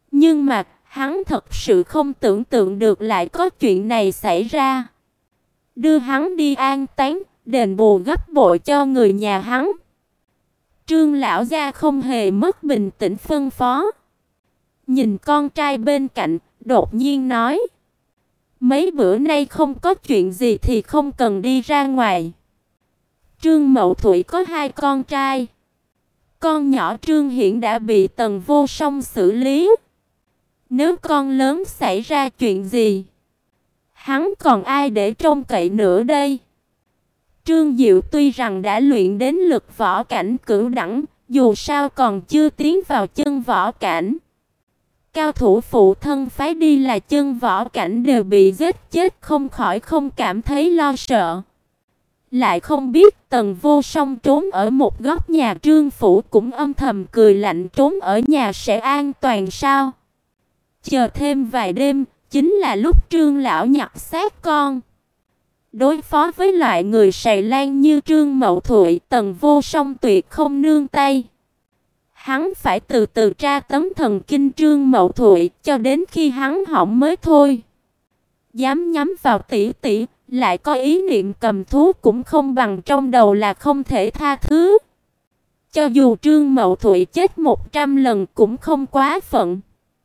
Nhưng mà hắn thật sự không tưởng tượng được lại có chuyện này xảy ra. Đưa hắn đi an táng, đền bù gấp bội cho người nhà hắn. Trương lão gia không hề mất bình tĩnh phân phó. Nhìn con trai bên cạnh, đột nhiên nói: mấy bữa nay không có chuyện gì thì không cần đi ra ngoài. Trương Mậu Thụy có 2 con trai. Con nhỏ Trương Hiển đã bị Tần Vô Song xử lý. Nếu con lớn xảy ra chuyện gì, hắn còn ai để trông cậy nữa đây? Trương Diệu tuy rằng đã luyện đến lực võ cảnh cửu đẳng, dù sao còn chưa tiến vào chân võ cảnh. Cao thủ phụ thân phái đi là chân võ cảnh đều bị giết chết, không khỏi không cảm thấy lo sợ. Lại không biết Tần Vô Song trốn ở một góc nhà Trương phủ cũng âm thầm cười lạnh, trốn ở nhà sẽ an toàn sao? Chờ thêm vài đêm, chính là lúc Trương lão nhặt xác con. Đối phó với loại người sầy lan như Trương Mậu Thụy, Tần Vô Song tuyệt không nương tay. Hắn phải từ từ tra tấn thần kinh Trương Mậu Thụy cho đến khi hắn hỏng mới thôi. Dám nhắm vào tỷ tỷ, lại có ý niệm cầm thú cũng không bằng trong đầu là không thể tha thứ. Cho dù Trương Mậu Thụy chết 100 lần cũng không quá phận.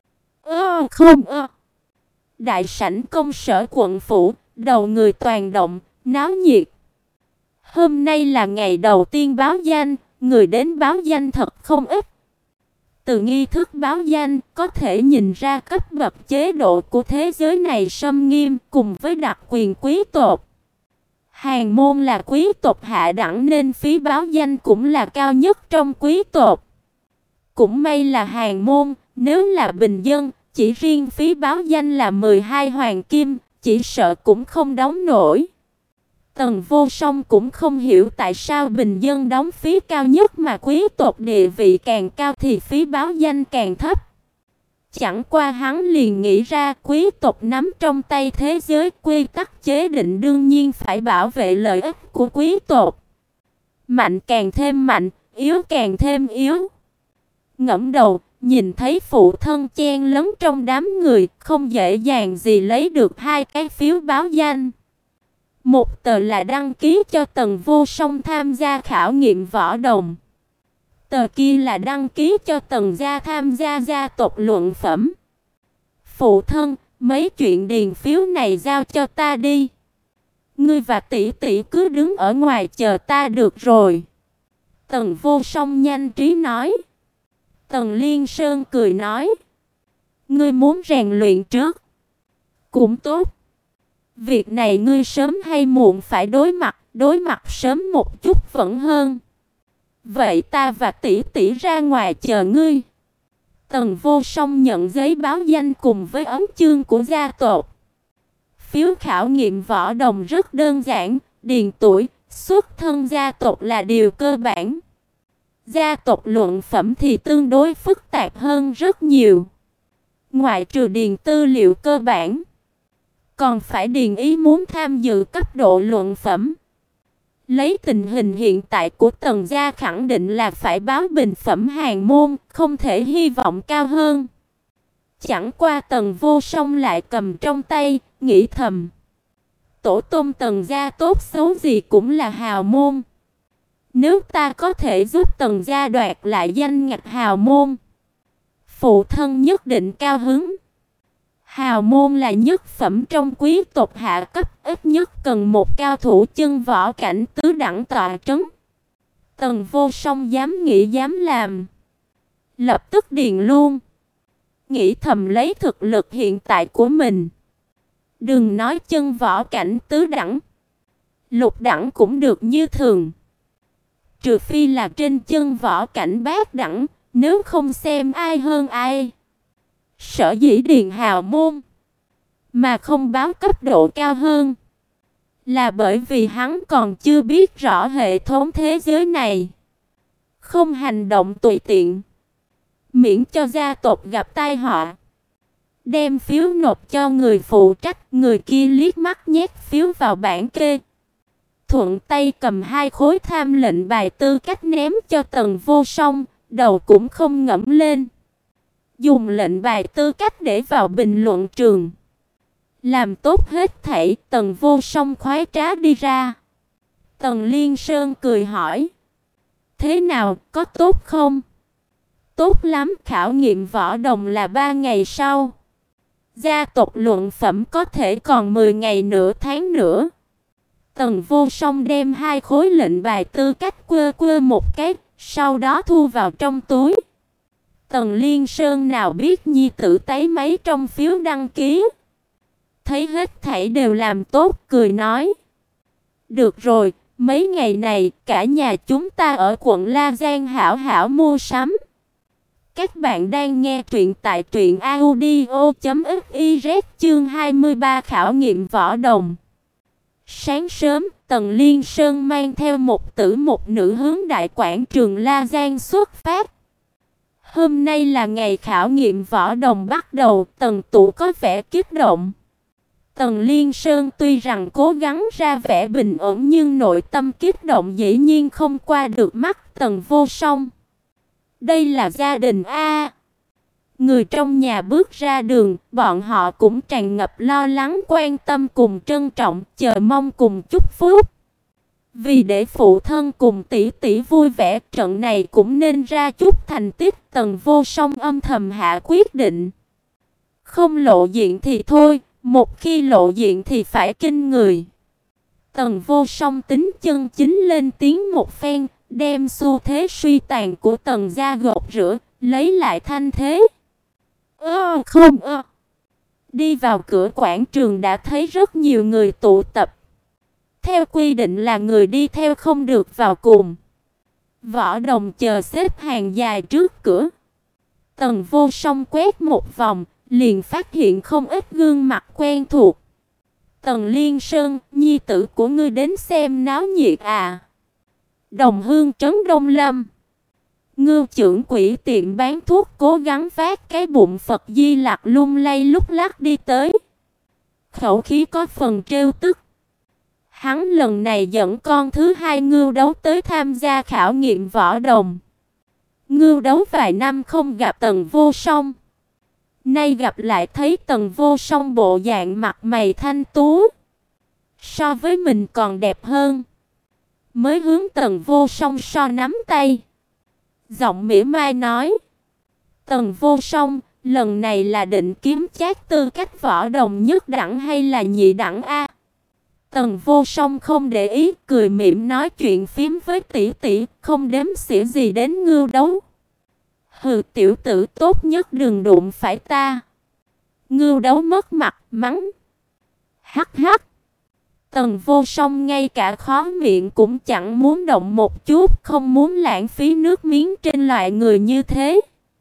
Đại sảnh công sở quận phủ, đầu người toàn động, náo nhiệt. Hôm nay là ngày đầu tiên báo danh, người đến báo danh thật không ít. Từ nghi thức báo danh, có thể nhìn ra cấp bậc chế độ của thế giới này xâm nghiêm cùng với đặc quyền quý tộc. Hàn môn là quý tộc hạ đẳng nên phí báo danh cũng là cao nhất trong quý tộc. Cũng may là Hàn môn, nếu là bình dân, chỉ riêng phí báo danh là 12 hoàng kim, chỉ sợ cũng không đóng nổi. Tần Vô Song cũng không hiểu tại sao bình dân đóng phí cao nhất mà quý tộc địa vị càng cao thì phí báo danh càng thấp. Chẳng qua hắn liền nghĩ ra quý tộc nắm trong tay thế giới, quy tắc chế định đương nhiên phải bảo vệ lợi ích của quý tộc. Mạnh càng thêm mạnh, yếu càng thêm yếu. Ngẫm đầu, nhìn thấy phụ thân chen lấn trong đám người, không dễ dàng gì lấy được 2 cái phiếu báo danh. Một tờ là đăng ký cho Tần Vô Song tham gia khảo nghiệm võ đồng. Tờ kia là đăng ký cho Tần gia tham gia gia tộc luận phẩm. Phụ thân, mấy chuyện điền phiếu này giao cho ta đi. Ngươi và tỷ tỷ cứ đứng ở ngoài chờ ta được rồi. Tần Vô Song nhanh trí nói. Tần Liên Sơn cười nói. Ngươi muốn rèn luyện trước. Cũng tốt. Việc này ngươi sớm hay muộn phải đối mặt sớm một chút vẫn hơn. Vậy ta và tỷ tỷ ra ngoài chờ ngươi. Tần Vô Song nhận giấy báo danh cùng với ấn chương của gia tộc. Phiếu khảo nghiệm võ đồng rất đơn giản, điền tuổi, xuất thân gia tộc là điều cơ bản. Gia tộc luận phẩm thì tương đối phức tạp hơn rất nhiều. Ngoại trừ điền tư liệu cơ bản, còn phải điền ý muốn tham dự cấp độ luận phẩm. Lấy tình hình hiện tại của Tần gia khẳng định là phải báo bình phẩm Hàn môn, không thể hy vọng cao hơn. Chẳng qua Tần Vô Song lại cầm trong tay, nghĩ thầm. Tổ tông Tần gia tốt xấu gì cũng là hào môn. Nếu ta có thể giúp Tần gia đoạt lại danh ngạch hào môn, phụ thân nhất định cao hứng. Hào môn là nhất phẩm trong quý tộc hạ cấp, ít nhất cần một cao thủ chân võ cảnh tứ đẳng tọa trấn. Tần Vô Song dám nghĩ dám làm, lập tức điền luôn. Nghĩ thầm lấy thực lực hiện tại của mình, đừng nói chân võ cảnh tứ đẳng, lục đẳng cũng được như thường. Trừ phi là trên chân võ cảnh bát đẳng, nếu không xem ai hơn ai. Sở dĩ điền hào môn mà không báo cấp độ cao hơn, là bởi vì hắn còn chưa biết rõ hệ thống thế giới này. Không hành động tùy tiện, miễn cho gia tộc gặp tai họa. Đem phiếu nộp cho người phụ trách, người kia liếc mắt nhét phiếu vào bảng kê. Thuận tay cầm 2 khối tham lệnh bài tư cách ném cho Tần Vô Song, đầu cũng không ngẩng lên. dùng lệnh bài tư cách để vào bình luận trường. Làm tốt hết thảy, Tần Vô Song khoái trá đi ra. Tần Liên Sơn cười hỏi: "Thế nào, có tốt không?" "Tốt lắm, khảo nghiệm võ đồng là 3 ngày sau. Gia tộc luận phẩm có thể còn 10 ngày nửa tháng nữa." Tần Vô Song đem 2 khối lệnh bài tư cách quơ quơ một cái, sau đó thu vào trong túi. Tần Liên Sơn nào biết nhi tử tấy mấy trong phiếu đăng ký. Thấy hết thảy đều làm tốt, cười nói: "Được rồi, mấy ngày này cả nhà chúng ta ở quận La Giang hảo hảo mua sắm." Các bạn đang nghe truyện tại truyệnaudio.fiz chương 23 khảo nghiệm võ đồng. Sáng sớm, Tần Liên Sơn mang theo một tử một nữ hướng đại quảng trường La Giang xuất phát. Hôm nay là ngày khảo nghiệm võ đồng bắt đầu, Tần Tụ có vẻ kích động. Tần Liên Sơn tuy rằng cố gắng ra vẻ bình ổn nhưng nội tâm kích động dĩ nhiên không qua được mắt Tần Vô Song. Đây là gia đình a. Người trong nhà bước ra đường, bọn họ cũng tràn ngập lo lắng, quan tâm cùng trân trọng, chờ mong cùng chúc phúc. Vì để phụ thân cùng tỷ tỷ vui vẻ, trận này cũng nên ra chút thành tích. Tần Vô Song âm thầm hạ quyết định. Không lộ diện thì thôi, một khi lộ diện thì phải kinh người. Tần Vô Song tính chân chính lên tiếng một phen, đem xu thế suy tàn của Tần gia gột rửa, lấy lại thanh thế. Đi vào cửa quảng trường đã thấy rất nhiều người tụ tập. Theo quy định là người đi theo không được vào cùng. Võ đồng chờ xếp hàng dài trước cửa. Tần Vô Song quét một vòng, liền phát hiện không ít gương mặt quen thuộc. "Tần Liên Sơn, nhi tử của ngươi đến xem náo nhiệt à?" Đồng Hương trấn Đông Lâm. Ngưu trưởng quỹ tiệm bán thuốc cố gắng vác cái bụng Phật Di Lặc lung lay lúc lắc đi tới. Khẩu khí có phần trêu tức. Hắn lần này dẫn con thứ hai Ngưu Đấu tới tham gia khảo nghiệm võ đồng. Ngưu Đấu vài năm không gặp Tần Vô Song. Nay gặp lại thấy Tần Vô Song bộ dạng mặt mày thanh tú, so với mình còn đẹp hơn. Mới hướng Tần Vô Song so nắm tay. Giọng mỉa mai nói: "Tần Vô Song, lần này là định kiếm chát tư cách võ đồng nhất đẳng hay là nhị đẳng a?" Tần Vô Song không để ý, cười mỉm nói chuyện phím với tỷ tỷ, không đếm xỉa gì đến Ngưu Đấu. "Hừ, tiểu tử tốt nhất đừng đụng phải ta." Ngưu Đấu mất mặt mắng: "Hắc hắc." Tần Vô Song ngay cả khóe miệng cũng chẳng muốn động một chút, không muốn lãng phí nước miếng trên loại người như thế.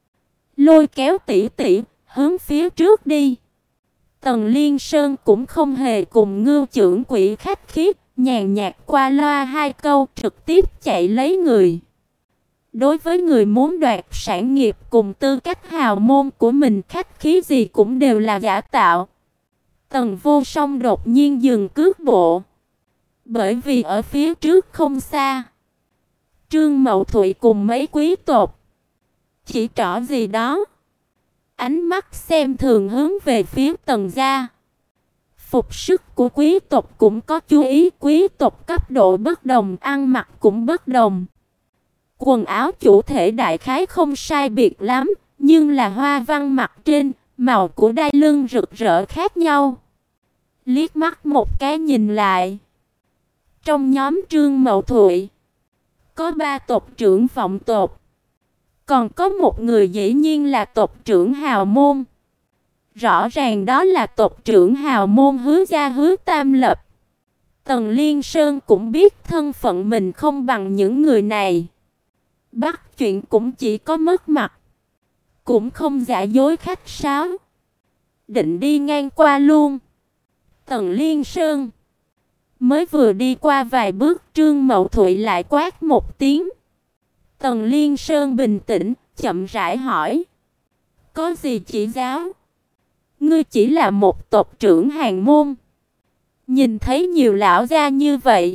Lôi kéo tỷ tỷ, hướng phía trước đi. Tần Liên Sơn cũng không hề cùng Ngưu trưởng quỹ khách khí, nhàn nhạt qua loa 2 câu trực tiếp chạy lấy người. Đối với người muốn đoạt sản nghiệp cùng tư cách hào môn của mình, khách khí gì cũng đều là giả tạo. Tần Vô Song đột nhiên dừng cước bộ. Bởi vì ở phía trước không xa, Trương Mậu Thụy cùng mấy quý tộc chỉ trỏ gì đó, ánh mắt xem thường hướng về phía Tần gia. Phục sức của quý tộc cũng có chú ý, quý tộc cấp độ bất đồng, ăn mặc cũng bất đồng. Quần áo chủ thể đại khái không sai biệt lắm, nhưng là hoa văn mặt trên, màu của đai lưng rực rỡ khác nhau. Liếc mắt một cái nhìn lại, trong nhóm Trương Mậu Thụy có 3 tộc trưởng vọng tộc, còn có một người dĩ nhiên là tộc trưởng hào môn. Rõ ràng đó là tộc trưởng hào môn Hứa gia Hứa Tam Lập. Tần Liên Sơn cũng biết thân phận mình không bằng những người này. Bắt chuyện cũng chỉ có mất mặt, cũng không giả dối khách sáo, định đi ngang qua luôn. Tần Liên Sơn mới vừa đi qua vài bước, Trương Mậu Thụy lại quát một tiếng. Tần Liên Sơn bình tĩnh, chậm rãi hỏi: "Có gì chỉ giáo? Ngươi chỉ là một tộc trưởng hàng môn, nhìn thấy nhiều lão gia như vậy,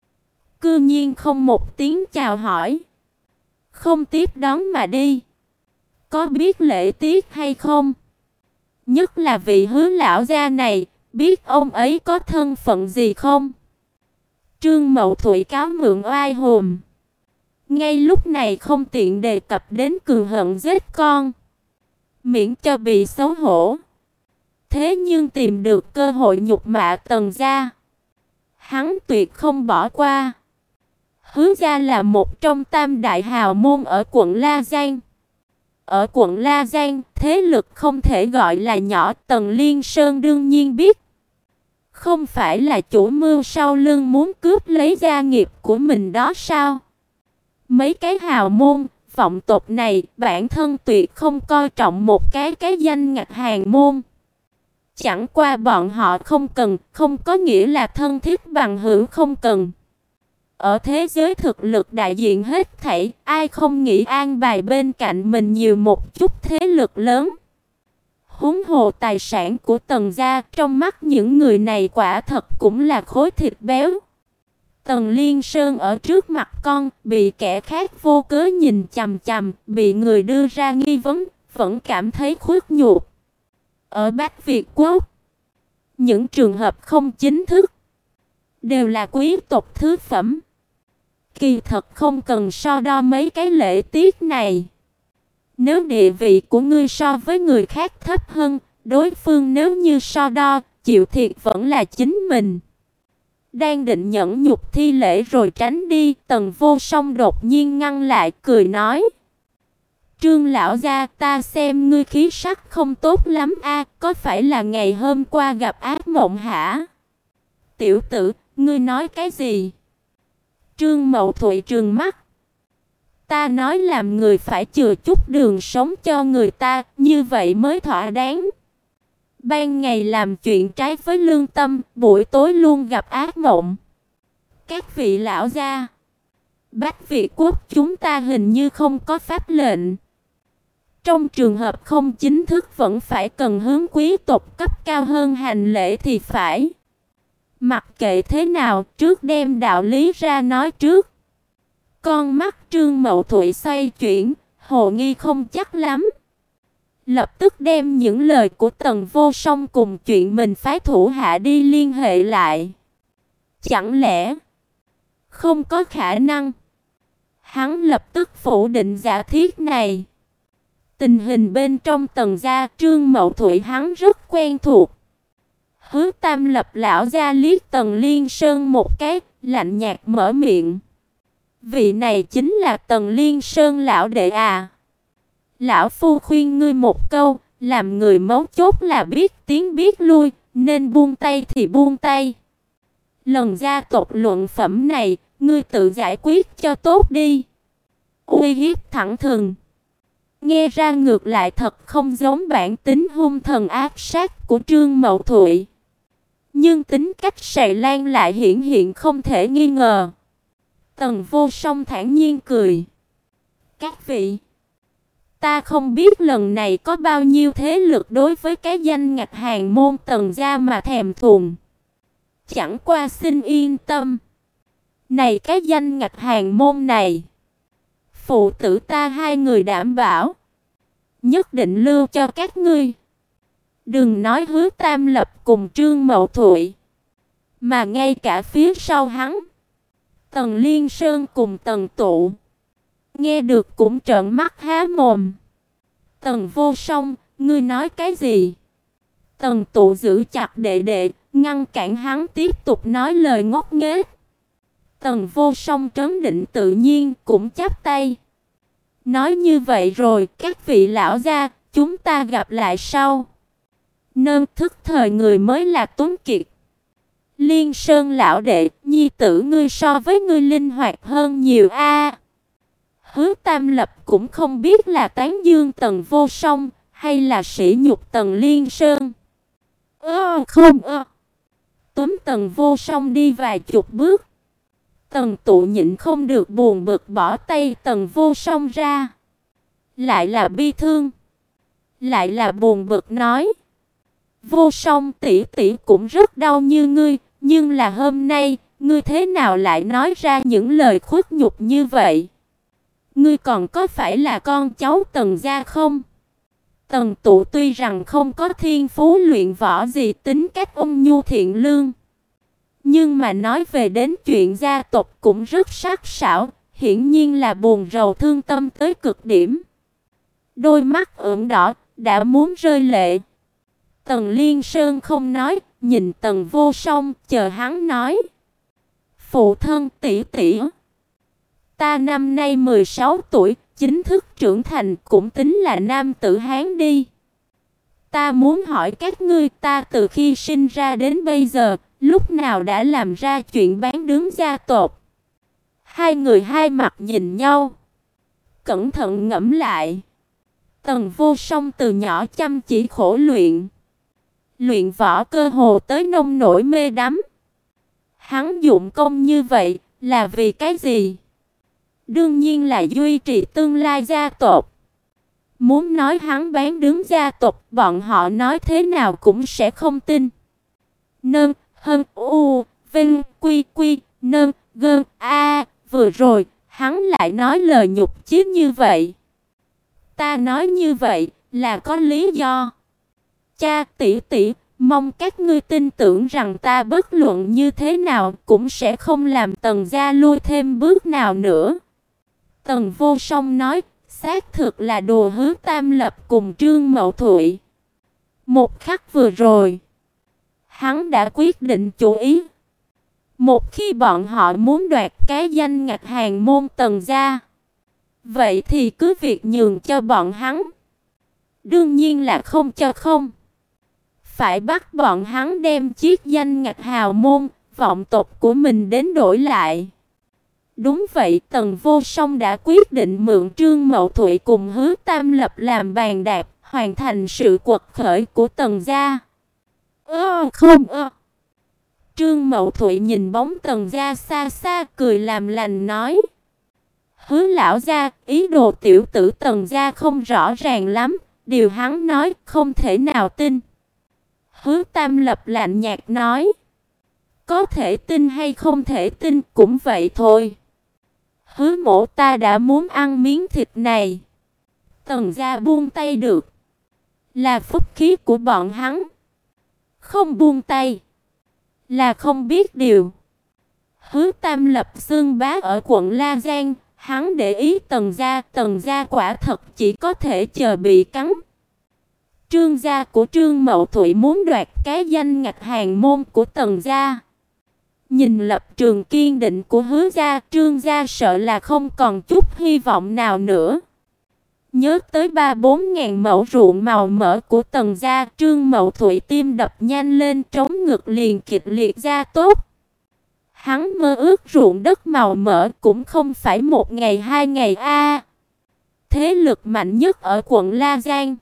cư nhiên không một tiếng chào hỏi, không tiếp đón mà đi. có biết lễ tiết hay không? Nhất là vị Hứa lão gia này, biết ông ấy có thân phận gì không? Trương Mậu Thụy cáo mượn oai hùng. Ngay lúc này không tiện đề cập đến cừu hận giết con, miễn cho bị xấu hổ. Thế nhưng tìm được cơ hội nhục mạ Tần gia, hắn tuyệt không bỏ qua. Hứa gia là một trong tam đại hào môn ở quận La Giang. Ở quận La Giang, thế lực không thể gọi là nhỏ, Tần Liên Sơn đương nhiên biết. Không phải là chủ mưu sau lưng muốn cướp lấy gia nghiệp của mình đó sao? Mấy cái hào môn, vọng tộc này, bản thân tuyệt không coi trọng một cái danh ngạch hàng môn. Chẳng qua bọn họ không cần, không có nghĩa là thân thiết bằng hữu không cần. Ở thế giới thực lực đại diện hết thảy, ai không nghĩ an bài bên cạnh mình nhiều một chút thế lực lớn. Huống hồ tài sản của Tần gia trong mắt những người này quả thật cũng là khối thịt béo. Tần Liên Sơn ở trước mặt con, bị kẻ khác vô cớ nhìn chằm chằm, bị người đưa ra nghi vấn, vẫn cảm thấy khuất nhục. Ở Bắc Việt Quốc, những trường hợp không chính thức đều là quý tộc thứ phẩm. Kỳ thật không cần so đo mấy cái lễ tiết này. Nếu địa vị của ngươi so với người khác thấp hơn, đối phương nếu như so đo, chịu thiệt vẫn là chính mình. Đang định nhẫn nhục thi lễ rồi tránh đi, Tần Vô Song đột nhiên ngăn lại, cười nói: Trương lão gia, ta xem ngươi khí sắc không tốt lắm a, có phải là ngày hôm qua gặp ác mộng hả? Tiểu tử, ngươi nói cái gì? Trương Mậu Thụy trừng mắt. Ta nói làm người phải chừa chút đường sống cho người ta, như vậy mới thỏa đáng. Ban ngày làm chuyện trái với lương tâm, buổi tối luôn gặp ác mộng. Các vị lão gia, Bách Việt Quốc chúng ta hình như không có pháp lệnh. Trong trường hợp không chính thức vẫn phải cần hướng quý tộc cấp cao hơn hành lễ thì phải. Mặc kệ thế nào, trước đem đạo lý ra nói trước. Con mắt Trương Mậu Thụy xoay chuyển, hồ nghi không chắc lắm. Lập tức đem những lời của Tần Vô Song cùng chuyện mình phái thủ hạ đi liên hệ lại. Chẳng lẽ không có khả năng? Hắn lập tức phủ định giả thiết này. Tình hình bên trong Tần gia, Trương Mậu Thụy hắn rất quen thuộc. Hứa Tam Lập lão gia liếc Tần Liên Sơn một cái, lạnh nhạt mở miệng. Vị này chính là Tần Liên Sơn lão đệ à? Lão phu khuyên ngươi một câu, làm người mấu chốt là biết tiếng biết lui, nên buông tay thì buông tay. Lần gia tộc luận phẩm này, ngươi tự giải quyết cho tốt đi. Uy hiếp thẳng thừng. Nghe ra ngược lại thật không giống bản tính hung thần ác sát của Trương Mậu Thụy. Nhưng tính cách sài lan lại hiển hiện không thể nghi ngờ. Tần Vô Song thản nhiên cười. Các vị, ta không biết lần này có bao nhiêu thế lực đối với cái danh ngạch hàng môn Tần gia mà thèm thuồng. Chẳng qua xin yên tâm. Này cái danh ngạch hàng môn này, phụ tử ta hai người đảm bảo, nhất định lưu cho các ngươi. Đừng nói Hứa Tam Lập cùng Trương Mậu Thụy, mà ngay cả phía sau hắn, Tần Liên Sơn cùng Tần Tụ, nghe được cũng trợn mắt há mồm. Tần Vô Song, ngươi nói cái gì? Tần Tụ giữ chặt đệ đệ, ngăn cản hắn tiếp tục nói lời ngốc nghếch. Tần Vô Song trấn định tự nhiên cũng chắp tay. Nói như vậy rồi, các vị lão gia, chúng ta gặp lại sau. Nâng thức thời người mới là tuấn kiệt. Liên Sơn lão đệ, nhi tử ngươi so với ngươi linh hoạt hơn nhiều a. Hứa Tam Lập cũng không biết là tán dương Tần Vô Song hay là sỉ nhục Tần Liên Sơn. Không. Túm Tần Vô Song đi vài chục bước. Tần Tụ nhịn không được buồn bực bỏ tay Tần Vô Song ra. Lại là bi thương, lại là buồn bực nói: Vô Song tỷ tỷ cũng rất đau như ngươi, nhưng là hôm nay, ngươi thế nào lại nói ra những lời khuất nhục như vậy? Ngươi còn có phải là con cháu Tần gia không? Tần Tụ tuy rằng không có thiên phú luyện võ gì, tính cách ôn nhu thiện lương, nhưng mà nói về đến chuyện gia tộc cũng rất sắc sảo, hiển nhiên là buồn rầu thương tâm tới cực điểm. Đôi mắt ửng đỏ, đã muốn rơi lệ. Tần Liên Sơn không nói, nhìn Tần Vô Song, chờ hắn nói. Phụ thân, tỷ tỷ, ta năm nay 16 tuổi, chính thức trưởng thành, cũng tính là nam tử Hán đi. Ta muốn hỏi các ngươi, ta từ khi sinh ra đến bây giờ, lúc nào đã làm ra chuyện bán đứng gia tộc? Hai người hai mặt nhìn nhau, cẩn thận ngẫm lại. Tần Vô Song từ nhỏ chăm chỉ khổ luyện, luyện võ cơ hồ tới nông nổi mê đắm. Hắn dụng công như vậy là vì cái gì? Đương nhiên là duy trì tương lai gia tộc. Muốn nói hắn bán đứng gia tộc, bọn họ nói thế nào cũng sẽ không tin. Nơn, hân, u, vinh, quy, quy, nơn, gơn, a. Vừa rồi, hắn lại nói lời nhục chí như vậy. Ta nói như vậy là có lý do. Cha, tỷ tỷ, mong các ngươi tin tưởng rằng ta bất luận như thế nào cũng sẽ không làm Tần gia lui thêm bước nào nữa. Tần Vô Song nói, xác thực là đùa Hứa Tam Lập cùng Trương Mậu Thụy. Một khắc vừa rồi, hắn đã quyết định chủ ý. Một khi bọn họ muốn đoạt cái danh ngạch hàng môn Tần gia, vậy thì cứ việc nhường cho bọn hắn. Đương nhiên là không cho không. Phải bắt bọn hắn đem chiếc danh ngạch hào môn, vọng tộc của mình đến đổi lại. Đúng vậy, Tần Vô Song đã quyết định mượn Trương Mậu Thụy cùng Hứa Tam Lập làm bàn đạp, hoàn thành sự quật khởi của Tần gia. Không. Trương Mậu Thụy nhìn bóng Tần gia xa xa, cười làm lành nói. Hứa lão gia, ý đồ tiểu tử Tần gia không rõ ràng lắm, điều hắn nói không thể nào tin. Hứa Tam Lập lạnh nhạt nói. Có thể tin hay không thể tin cũng vậy thôi. Hứa mỗ ta đã muốn ăn miếng thịt này. Tần gia buông tay được, là phúc khí của bọn hắn. Không buông tay, là không biết điều. Hứa Tam Lập xương bá ở quận La Giang, hắn để ý Tần gia quả thật chỉ có thể chờ bị cắn. Trương gia của Trương Mậu Thụy muốn đoạt cái danh ngạch hàng môn của Tần gia. Nhìn lập trường kiên định của Hứa gia, Trương gia sợ là không còn chút hy vọng nào nữa. Nhớ tới 3-4 ngàn mẫu ruộng màu mỡ của Tần gia, Trương Mậu Thụy tim đập nhanh lên, trống ngực liền kịch liệt ra tốt. Hắn mơ ước ruộng đất màu mỡ cũng không phải một ngày hai ngày a. Thế lực mạnh nhất ở quận La Giang,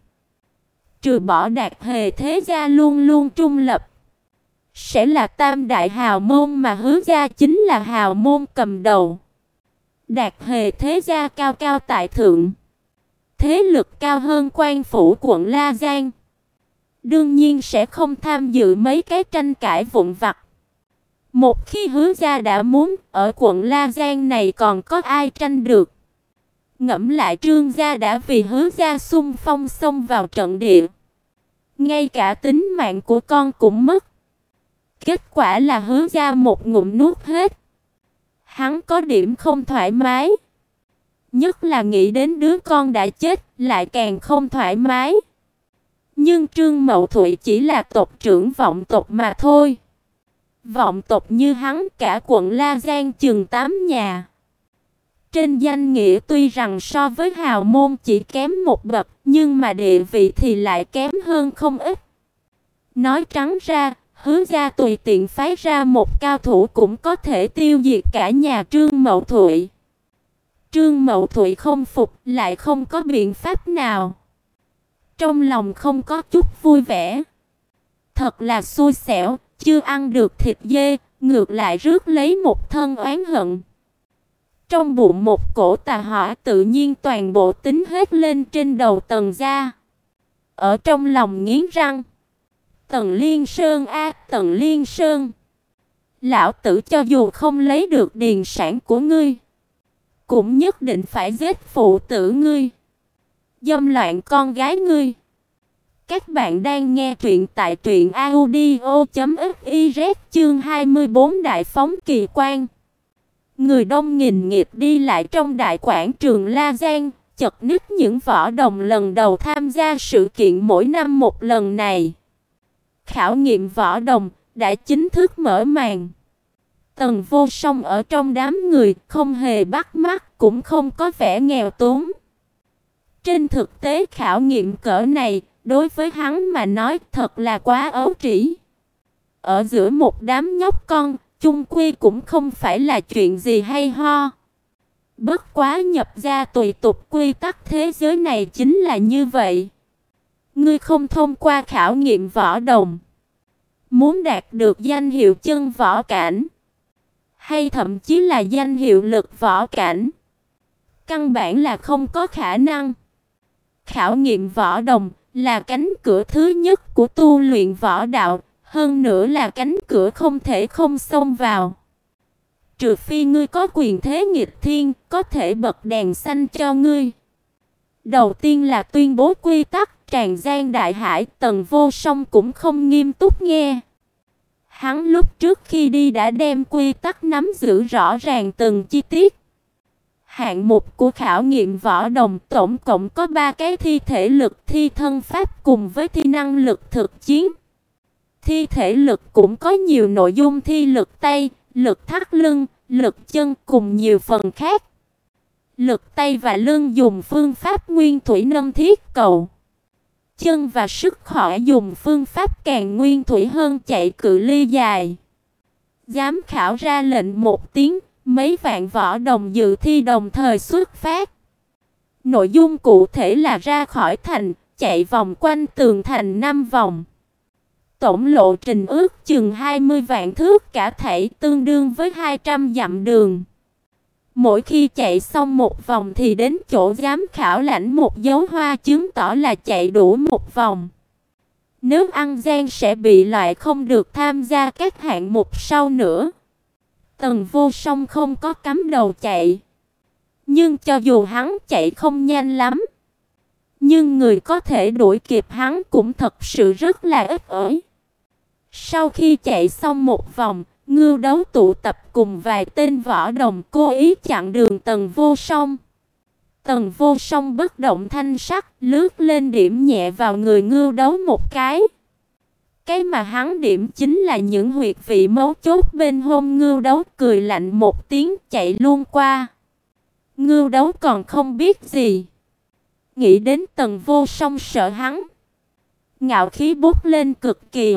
trừ bỏ Đạt Hề thế gia luôn luôn trung lập, sẽ là tam đại hào môn mà Hứa gia chính là hào môn cầm đầu. Đạt Hề thế gia cao cao tại thượng, thế lực cao hơn quan phủ quận La Giang, đương nhiên sẽ không tham dự mấy cái tranh cãi vụn vặt. Một khi Hứa gia đã muốn, ở quận La Giang này còn có ai tranh được. Ngẫm lại Trương gia đã vì Hứa gia xung phong xông vào trận địa, ngay cả tính mạng của con cũng mất. Kết quả là Hứa gia một ngụm nuốt hết. Hắn có điểm không thoải mái, nhất là nghĩ đến đứa con đã chết, lại càng không thoải mái. Nhưng Trương Mậu Thụy chỉ là tộc trưởng vọng tộc mà thôi. Vọng tộc như hắn, cả quận La Giang chừng 8 nhà. Trên danh nghĩa tuy rằng so với hào môn chỉ kém một bậc, nhưng mà địa vị thì lại kém hơn không ít. Nói trắng ra, Hứa gia tùy tiện phái ra một cao thủ cũng có thể tiêu diệt cả nhà Trương Mậu Thụy. Trương Mậu Thụy không phục, lại không có biện pháp nào. Trong lòng không có chút vui vẻ. Thật là xui xẻo, chưa ăn được thịt dê, ngược lại rước lấy một thân oán hận. Trong bụng một cổ tà hỏa tự nhiên toàn bộ tính hết lên trên đầu Tần gia. Ở trong lòng nghiến răng. Tần Liên Sơn a, Tần Liên Sơn, lão tử cho dù không lấy được điền sản của ngươi, cũng nhất định phải giết phụ tử ngươi, dâm loạn con gái ngươi. Các bạn đang nghe truyện tại truyệnaudio.fiz chương 24 Đại phóng kỳ quan. Người đông nghìn nghịt đi lại trong đại quảng trường La Giang, chật ních những võ đồng lần đầu tham gia sự kiện mỗi năm một lần này. Khảo nghiệm võ đồng đã chính thức mở màn. Tần Vô Song ở trong đám người không hề bắt mắt, cũng không có vẻ nghèo túng. Trên thực tế khảo nghiệm cỡ này đối với hắn mà nói thật là quá ấu trĩ. Ở giữa một đám nhóc con, chung quy cũng không phải là chuyện gì hay ho. Bất quá nhập gia tùy tục quy tắc thế giới này chính là như vậy. Ngươi không thông qua khảo nghiệm võ đồng, muốn đạt được danh hiệu chân võ cảnh, hay thậm chí là danh hiệu lực võ cảnh, căn bản là không có khả năng. Khảo nghiệm võ đồng là cánh cửa thứ nhất của tu luyện võ đạo, hơn nữa là cánh cửa không thể không xông vào. Trừ phi ngươi có quyền thế nghịch thiên, có thể bật đèn xanh cho ngươi. Đầu tiên là tuyên bố quy tắc, tràn gian đại hải, Tần Vô Song cũng không nghiêm túc nghe. Hắn lúc trước khi đi đã đem quy tắc nắm giữ rõ ràng từng chi tiết. Hạng mục của khảo nghiệm võ đồng tổng cộng có 3 cái thi thể lực, thi thân pháp cùng với thi năng lực thực chiến. Thi thể lực cũng có nhiều nội dung thi lực tay, lực thắt lưng, lực chân cùng nhiều phần khác. Lực tay và lưng dùng phương pháp nguyên thủy nâng thiết cầu. Chân và sức khỏe dùng phương pháp càng nguyên thủy hơn chạy cự ly dài. Giám khảo ra lệnh một tiếng, mấy vạn võ đồng dự thi đồng thời xuất phát. Nội dung cụ thể là ra khỏi thành, chạy vòng quanh tường thành 5 vòng. Tổng lộ trình ước chừng 20 vạn thước cả thảy, tương đương với 200 dặm đường. Mỗi khi chạy xong một vòng thì đến chỗ giám khảo lãnh một dấu hoa chứng tỏ là chạy đủ một vòng. Nếu ăn gian sẽ bị loại không được tham gia các hạng mục sau nữa. Tần Vô Song không có cắm đầu chạy. Nhưng cho dù hắn chạy không nhanh lắm, nhưng người có thể đuổi kịp hắn cũng thật sự rất là ít ỏi. Sau khi chạy xong một vòng, Ngưu Đấu tụ tập cùng vài tên võ đồng cố ý chặn đường Tần Vô Song. Tần Vô Song bất động thanh sắc, lướt lên điểm nhẹ vào người Ngưu Đấu một cái. Cái mà hắn điểm chính là những huyệt vị mấu chốt bên hông Ngưu Đấu, cười lạnh một tiếng chạy luôn qua. Ngưu Đấu còn không biết gì. Nghĩ đến Tần Vô Song sợ hắn, ngạo khí bốc lên cực kỳ.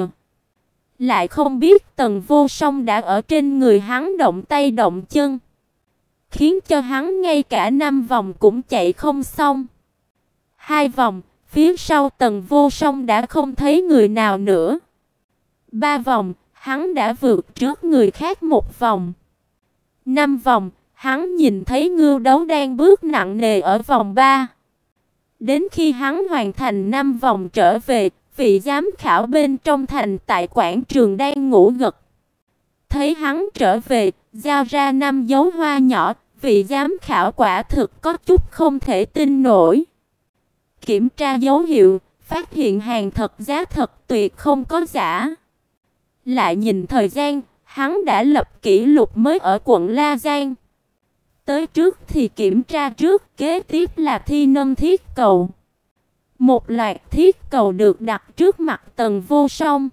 Lại không biết Tần Vô Song đã ở trên người hắn động tay động chân, khiến cho hắn ngay cả 5 vòng cũng chạy không xong. 2 vòng, phía sau Tần Vô Song đã không thấy người nào nữa. 3 vòng, hắn đã vượt trước người khác một vòng. 5 vòng, hắn nhìn thấy Ngưu Đấu đang bước nặng nề ở vòng 3. Đến khi hắn hoàn thành 5 vòng trở về, vị giám khảo bên trong thành tại quảng trường đang ngủ gật. Thấy hắn trở về, giao ra 5 dấu hoa nhỏ, vị giám khảo quả thực có chút không thể tin nổi. Kiểm tra dấu hiệu, phát hiện hàng thật giá thật, tuyệt không có giả. Lại nhìn thời gian, hắn đã lập kỷ lục mới ở quận La Giang. Tới trước thì kiểm tra trước, kế tiếp là thi nâng thiết cầu. Một loạt thiết cầu được đặt trước mặt Tần Vô Song.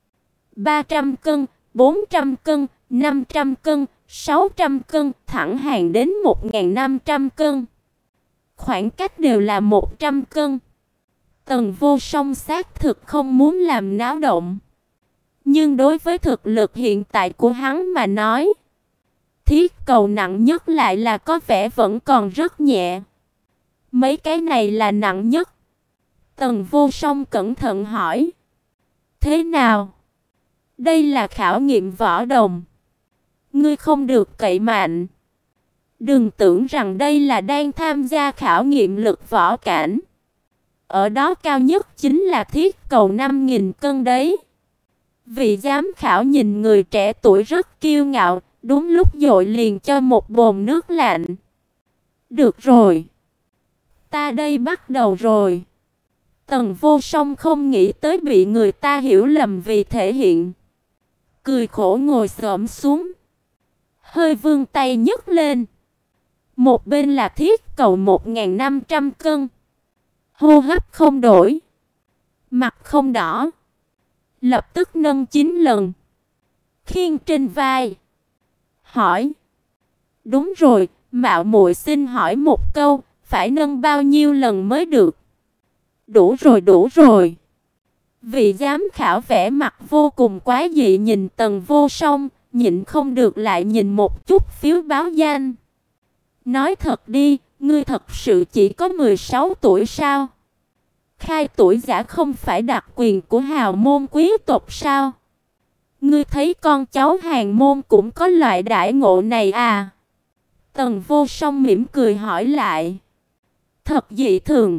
300 cân, 400 cân, 500 cân, 600 cân, thẳng hàng đến 1.500 cân. Khoảng cách đều là 100 cân. Tần Vô Song xác thực không muốn làm náo động. Nhưng đối với thực lực hiện tại của hắn mà nói, thiết cầu nặng nhất lại là có vẻ vẫn còn rất nhẹ. Mấy cái này là nặng nhất. Tần Vô Song cẩn thận hỏi. Thế nào? Đây là khảo nghiệm võ đồng. Ngươi không được cậy mạnh. Đừng tưởng rằng đây là đang tham gia khảo nghiệm lực võ cảnh. Ở đó cao nhất chính là thiết cầu 5.000 cân đấy. Vị giám khảo nhìn người trẻ tuổi rất kiêu ngạo, đúng lúc dội liền cho một bồn nước lạnh. Được rồi, ta đây bắt đầu rồi. Tần Vô Song không nghĩ tới bị người ta hiểu lầm vì thể hiện. Cười khổ ngồi xổm xuống, hơi vươn tay nhấc lên. Một bên là thiết cầu 1.500 cân. Hô hấp không đổi, mặt không đỏ, lập tức nâng 9 lần, khiêng trên vai. Hỏi: đúng rồi, mạo muội xin hỏi một câu, phải nâng bao nhiêu lần mới được? Đủ rồi, đủ rồi. Vị giám khảo vẻ mặt vô cùng quái dị nhìn Tần Vô Song, nhịn không được lại nhìn một chút phiếu báo danh. Nói thật đi, ngươi thật sự chỉ có 16 tuổi sao? Khai tuổi giả không phải đặc quyền của hào môn quý tộc sao? Ngươi thấy con cháu hàng môn cũng có loại đãi ngộ này à? Tần Vô Song mỉm cười hỏi lại. Thật dị thường.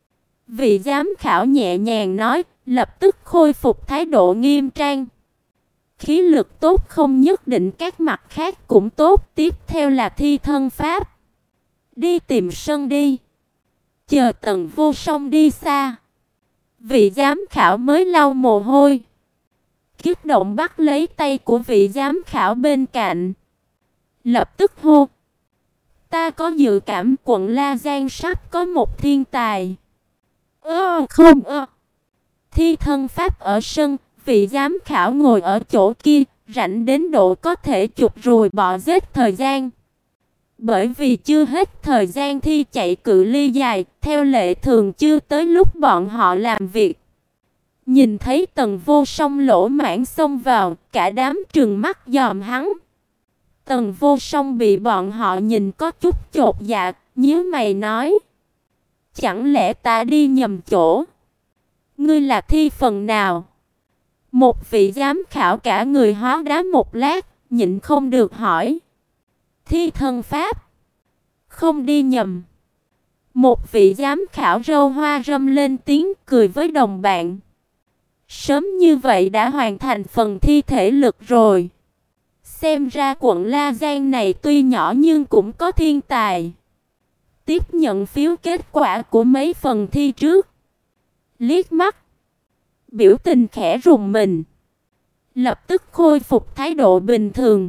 Vị giám khảo nhẹ nhàng nói, lập tức khôi phục thái độ nghiêm trang. Khí lực tốt không nhất định các mặt khác cũng tốt, tiếp theo là thi thân pháp. Đi tìm sân đi. Chờ Tần Vô Song đi xa, vị giám khảo mới lau mồ hôi, kích động bắt lấy tay của vị giám khảo bên cạnh, lập tức hô: ta có dự cảm quận La Giang sắp có một thiên tài. Không. Thi thân pháp ở sân, vị giám khảo ngồi ở chỗ kia, rảnh đến độ có thể chụp ruồi bọ giết thời gian. Bởi vì chưa hết thời gian thi chạy cự ly dài, theo lệ thường chưa tới lúc bọn họ làm việc. Nhìn thấy Tần Vô Song lỗ mãng xông vào, cả đám trừng mắt dòm hắn. Tần Vô Song bị bọn họ nhìn có chút chột dạ, nhíu mày nói: chẳng lẽ ta đi nhầm chỗ? Ngươi là thi phần nào? Một vị giám khảo cả người hóa đá một lát, nhịn không được hỏi. Thi thân pháp. Không đi nhầm. Một vị giám khảo râu hoa râm lên tiếng cười với đồng bạn. Sớm như vậy đã hoàn thành phần thi thể lực rồi. Xem ra quận La Giang này tuy nhỏ nhưng cũng có thiên tài. Tiếp nhận phiếu kết quả của mấy phần thi trước, liếc mắt, biểu tình khẽ rùng mình, lập tức khôi phục thái độ bình thường.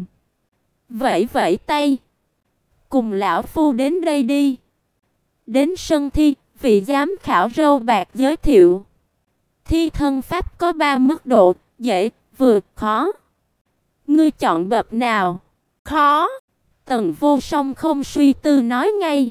Vẫy vẫy tay: cùng lão phu đến đây đi. Đến sân thi, vị giám khảo râu bạc giới thiệu. Thi thân pháp có 3 mức độ: dễ, vừa, khó. Ngươi chọn bậc nào? Khó. Tần Vô Song không suy tư nói ngay.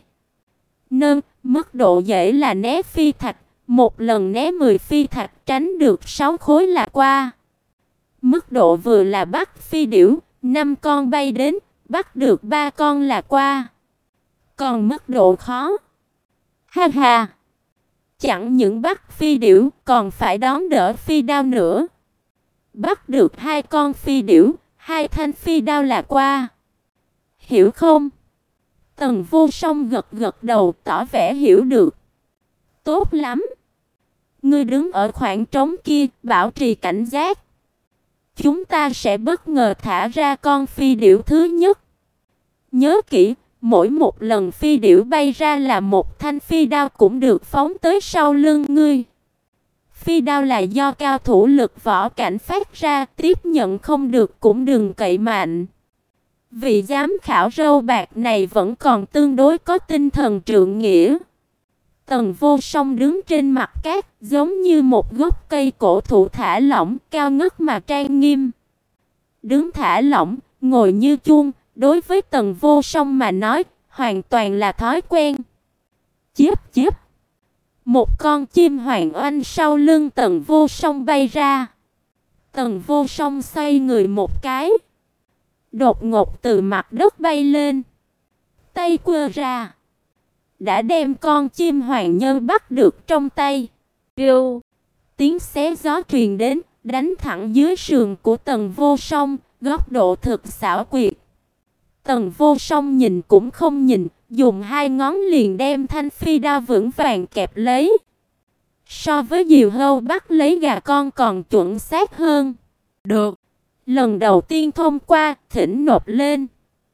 Mức độ dễ là né phi thạch, một lần né 10 phi thạch tránh được 6 khối là qua. Mức độ vừa là bắt phi điểu, 5 con bay đến, bắt được 3 con là qua. Còn mức độ khó, ha ha, chẳng những bắt phi điểu còn phải đón đỡ phi đao nữa. Bắt được 2 con phi điểu, 2 thanh phi đao là qua. Hiểu không? Tần Vô Song gật gật đầu tỏ vẻ hiểu được. Tốt lắm. Ngươi đứng ở khoảng trống kia, bảo trì cảnh giác. Chúng ta sẽ bất ngờ thả ra con phi điểu thứ nhất. Nhớ kỹ, mỗi một lần phi điểu bay ra là một thanh phi đao cũng được phóng tới sau lưng ngươi. Phi đao là do cao thủ lực võ cảnh phát ra, tiếp nhận không được cũng đừng cậy mạnh. Vị giám khảo râu bạc này vẫn còn tương đối có tinh thần trượng nghĩa. Tần Vô Song đứng trên mặt cát, giống như một gốc cây cổ thụ thả lỏng, cao ngất mà trang nghiêm. Đứng thả lỏng, ngồi như chuông, đối với Tần Vô Song mà nói, hoàn toàn là thói quen. Chíp chíp. Một con chim hoàng oanh sau lưng Tần Vô Song bay ra. Tần Vô Song xoay người một cái, đột ngột từ mặt đất bay lên. Tay quơ ra, đã đem con chim hoàng nhân bắt được trong tay. Kêu, tiếng xé gió truyền đến, đánh thẳng dưới sườn của Tần Vô Song, góc độ thực xảo quyệt. Tần Vô Song nhìn cũng không nhìn, dùng 2 ngón liền đem thanh phi đao vững vàng kẹp lấy. So với diều hâu bắt lấy gà con còn chuẩn xác hơn. Được. Lần đầu tiên thông qua, thỉnh nộp lên.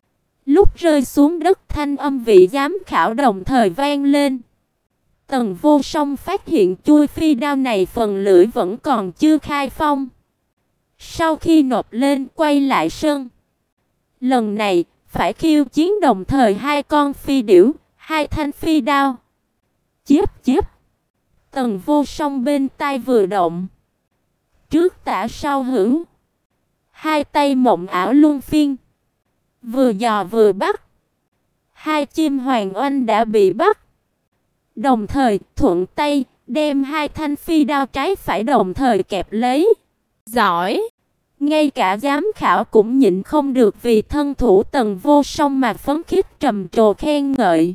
Lúc rơi xuống đất thanh âm vị giám khảo đồng thời vang lên. Tần Vô Song phát hiện chui phi đao này phần lưỡi vẫn còn chưa khai phong. Sau khi nộp lên quay lại sân. Lần này phải khiêu chiến đồng thời hai con phi điểu, hai thanh phi đao. Chíp chíp. Tần Vô Song bên tai vừa động. Trước tả sau hữu. Hai tay mộng ảo luân phiên. Vừa dò vừa bắt. Hai chim hoàng oanh đã bị bắt. Đồng thời thuận tay đem hai thanh phi đao trái phải đồng thời kẹp lấy. Giỏi! Ngay cả giám khảo cũng nhịn không được vì thân thủ Tần Vô Song mà phấn khích trầm trồ khen ngợi.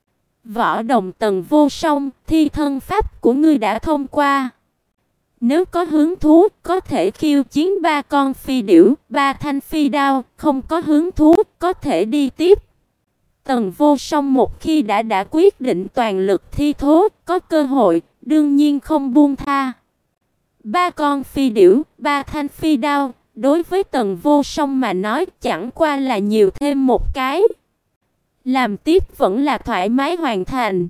Võ Đồng Tần Vô Song, thi thân pháp của ngươi đã thông qua. Nếu có hứng thú, có thể khiêu chiến ba con phi điểu, ba thanh phi đao, không có hứng thú, có thể đi tiếp. Tần Vô Song một khi đã quyết định toàn lực thi thố, có cơ hội, đương nhiên không buông tha. Ba con phi điểu, ba thanh phi đao, đối với Tần Vô Song mà nói chẳng qua là nhiều thêm một cái. Làm tiếp vẫn là thoải mái hoàn thành.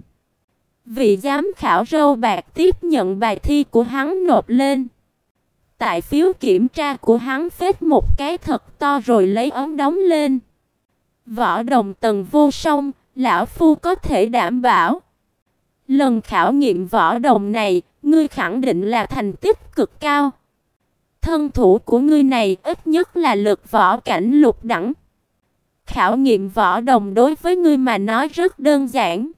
Vị giám khảo râu bạc tiếp nhận bài thi của hắn nộp lên. Tại phiếu kiểm tra của hắn phết một cái thật to rồi lấy ống đóng lên. Võ Đồng Tần Vô Song, lão phu có thể đảm bảo. Lần khảo nghiệm võ đồng này, ngươi khẳng định là thành tích cực cao. Thân thủ của ngươi này ít nhất là lực võ cảnh lục đẳng. Khảo nghiệm võ đồng đối với ngươi mà nói rất đơn giản.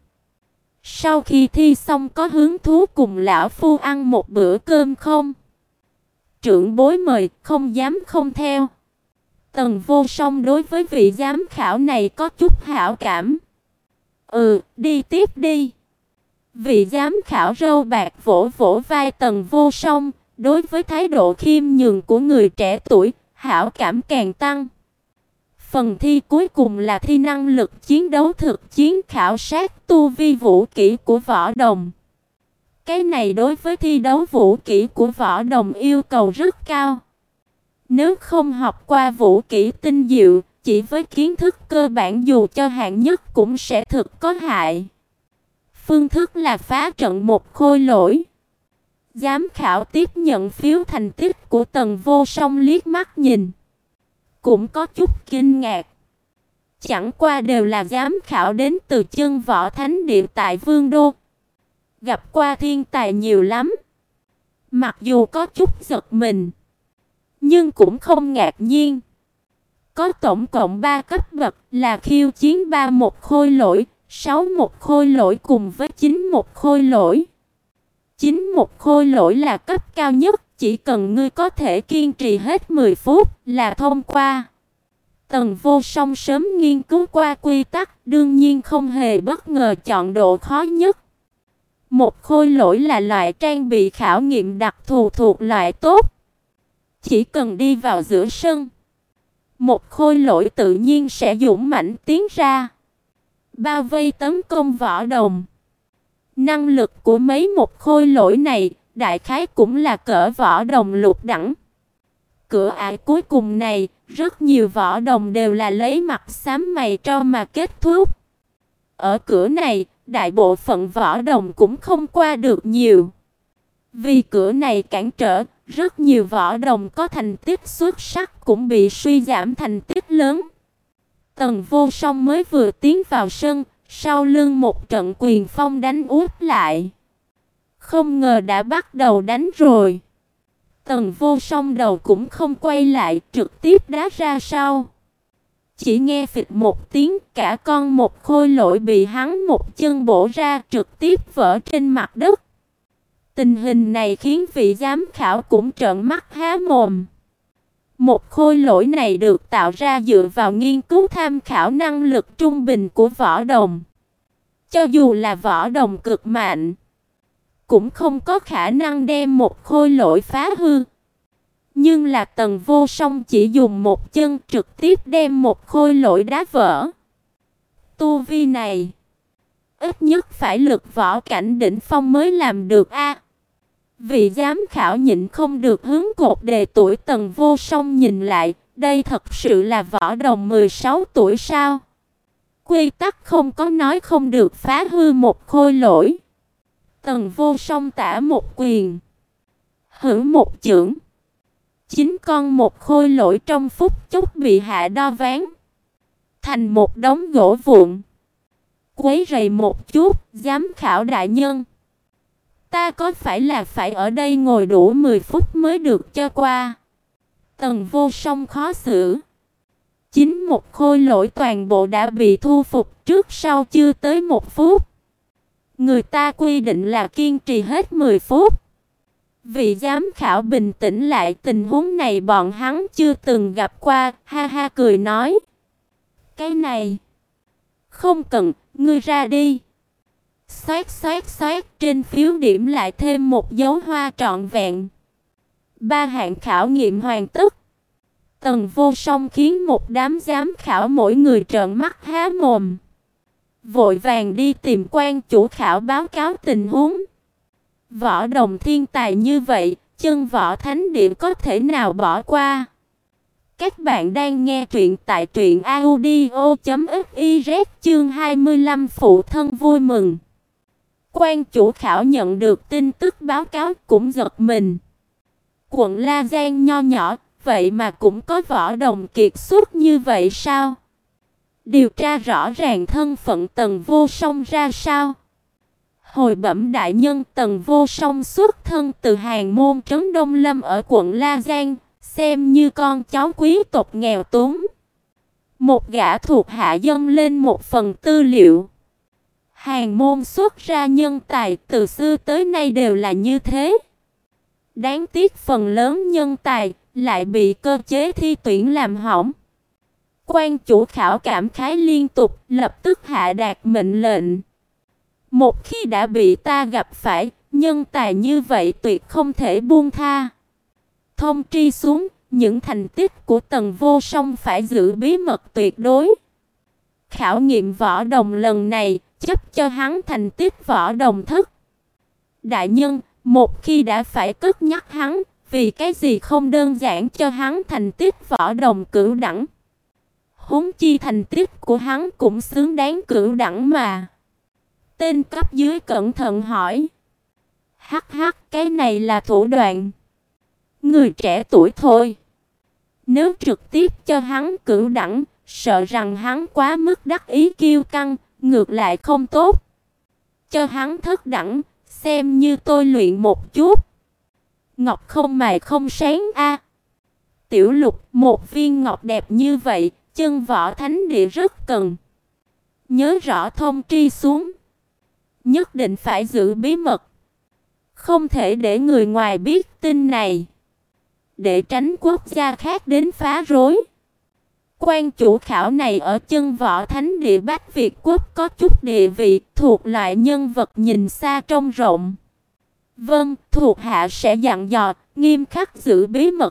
Sau khi thi xong có hứng thú cùng lão phu ăn một bữa cơm không? Trưởng bối mời, không dám không theo. Tần Vô Song đối với vị giám khảo này có chút hảo cảm. Đi tiếp đi. Vị giám khảo râu bạc vỗ vỗ vai Tần Vô Song, đối với thái độ khiêm nhường của người trẻ tuổi, hảo cảm càng tăng. Phần thi cuối cùng là thi năng lực chiến đấu thực chiến khảo sát tu vi vũ kỹ của võ đồng. Cái này đối với thi đấu vũ kỹ của võ đồng yêu cầu rất cao. Nếu không học qua vũ kỹ tinh diệu, chỉ với kiến thức cơ bản dù cho hạng nhất cũng sẽ thực có hại. Phương thức là phá trận một khôi lỗi. Giám khảo tiếp nhận phiếu thành tích của Tần Vô Song liếc mắt nhìn. Cũng có chút kinh ngạc. Chẳng qua đều là giám khảo đến từ chân võ thánh địa tại Vương Đô. Gặp qua thiên tài nhiều lắm. Mặc dù có chút giật mình, nhưng cũng không ngạc nhiên. Có tổng cộng 3 cấp bậc là khiêu chiến 3 một khôi lỗi, 6 một khôi lỗi cùng với 9 một khôi lỗi. 9 một khôi lỗi là cấp cao nhất, chỉ cần ngươi có thể kiên trì hết 10 phút là thông qua. Tần Vô Song sớm nghiên cứu qua quy tắc, đương nhiên không hề bất ngờ chọn độ khó nhất. Một khôi lỗi là loại trang bị khảo nghiệm đặc thù thuộc loại tốt. Chỉ cần đi vào giữa sân, một khôi lỗi tự nhiên sẽ dũng mãnh tiến ra, bao vây tấn công võ đồng. Năng lực của mấy một khôi lỗi này, đại khái cũng là cỡ võ đồng lục đẳng. Cửa ải cuối cùng này, rất nhiều võ đồng đều là lấy mặt xám mày tro mà kết thúc. Ở cửa này, đại bộ phận võ đồng cũng không qua được nhiều. Vì cửa này cản trở, rất nhiều võ đồng có thành tích xuất sắc cũng bị suy giảm thành tích lớn. Tần Vô Song mới vừa tiến vào sân, sau lưng một trận quyền phong đánh úp lại. Không ngờ đã bắt đầu đánh rồi. Tần Vô Song đầu cũng không quay lại, trực tiếp đá ra sau. Chỉ nghe phịch một tiếng, cả con một khôi lỗi bị hắn một chân bổ ra, trực tiếp vỡ trên mặt đất. Tình hình này khiến vị giám khảo cũng trợn mắt há mồm. Một khôi lỗi này được tạo ra dựa vào nghiên cứu tham khảo năng lực trung bình của võ đồng. Cho dù là võ đồng cực mạnh, cũng không có khả năng đem một khôi lỗi phá hư. Nhưng là Tần Vô Song chỉ dùng một chân trực tiếp đem một khôi lỗi đá vỡ. Tu vi này, ít nhất phải lực võ cảnh đỉnh phong mới làm được a. Vị giám khảo nhịn không được hướng cột đề tuổi Tần Vô Song nhìn lại, đây thật sự là võ đồng 16 tuổi sao? Quy tắc không có nói không được phá hư một khôi lỗi. Tần Vô Song tả một quyền, hữu một chưởng. 9 con một khôi lỗi trong phút chốc bị hạ đo ván thành một đống gỗ vụn. Quấy rầy một chút, giám khảo đại nhân. Ta có phải là phải ở đây ngồi đủ 10 phút mới được cho qua? Tần Vô Song khó xử. 9 một khôi lỗi toàn bộ đã bị thu phục trước sau chưa tới 1 phút. Người ta quy định là kiên trì hết 10 phút. Vị giám khảo bình tĩnh lại, tình huống này bọn hắn chưa từng gặp qua, ha ha cười nói. Cái này không cần, ngươi ra đi. Xoát xoát xoát, trên phiếu điểm lại thêm một dấu hoa trọn vẹn. 3 hạng khảo nghiệm hoàn tất. Tần Vô Song khiến một đám giám khảo mỗi người trợn mắt há mồm. Vội vàng đi tìm quan chủ khảo báo cáo tình huống. Võ Đồng thiên tài như vậy, chân võ thánh địa có thể nào bỏ qua? Các bạn đang nghe truyện tại truyện audio.fiz chương 25 phụ thân vui mừng. Quan chủ khảo nhận được tin tức báo cáo cũng giật mình. Quận La Giang nho nhỏ, vậy mà cũng có võ đồng kiệt xuất như vậy sao? Điều tra rõ ràng thân phận Tần Vô Song ra sao? Hồi bẩm đại nhân, Tần Vô Song xuất thân từ Hàn Môn trấn Đông Lâm ở quận La Giang, xem như con cháu quý tộc nghèo túng. Một gã thuộc hạ dâng lên một phần tư liệu. Hàn Môn xuất ra nhân tài từ xưa tới nay đều là như thế. Đáng tiếc phần lớn nhân tài lại bị cơ chế thi tuyển làm hỏng. Quan chủ khảo cảm khái liên tục, lập tức hạ đạt mệnh lệnh. Một khi đã bị ta gặp phải, nhân tài như vậy tuyệt không thể buông tha. Thông tri xuống, những thành tích của Tần Vô Song phải giữ bí mật tuyệt đối. Khảo nghiệm võ đồng lần này, chấp cho hắn thành tích võ đồng thất. Đại nhân, một khi đã phải cất nhắc hắn, vì cái gì không đơn giản cho hắn thành tích võ đồng cửu đẳng. Huống chi thành tích của hắn cũng xứng đáng cửu đẳng mà. Tên cấp dưới cẩn thận hỏi. Hắc hắc, cái này là thủ đoạn. Người trẻ tuổi thôi. Nếu trực tiếp cho hắn cửu đẳng, sợ rằng hắn quá mức đắc ý kiêu căng, ngược lại không tốt. Cho hắn thất đẳng, xem như tôi luyện một chút. Ngọc không mài không sáng a. Tiểu Lục, một viên ngọc đẹp như vậy, chân võ thánh địa rất cần. Nhớ rõ thông tri xuống. Nhất định phải giữ bí mật. Không thể để người ngoài biết tin này. Để tránh quốc gia khác đến phá rối. Quan chủ khảo này ở chân võ thánh địa Bách Việt quốc có chút địa vị, thuộc loại nhân vật nhìn xa trông rộng. Vâng, thuộc hạ sẽ dặn dò, nghiêm khắc giữ bí mật.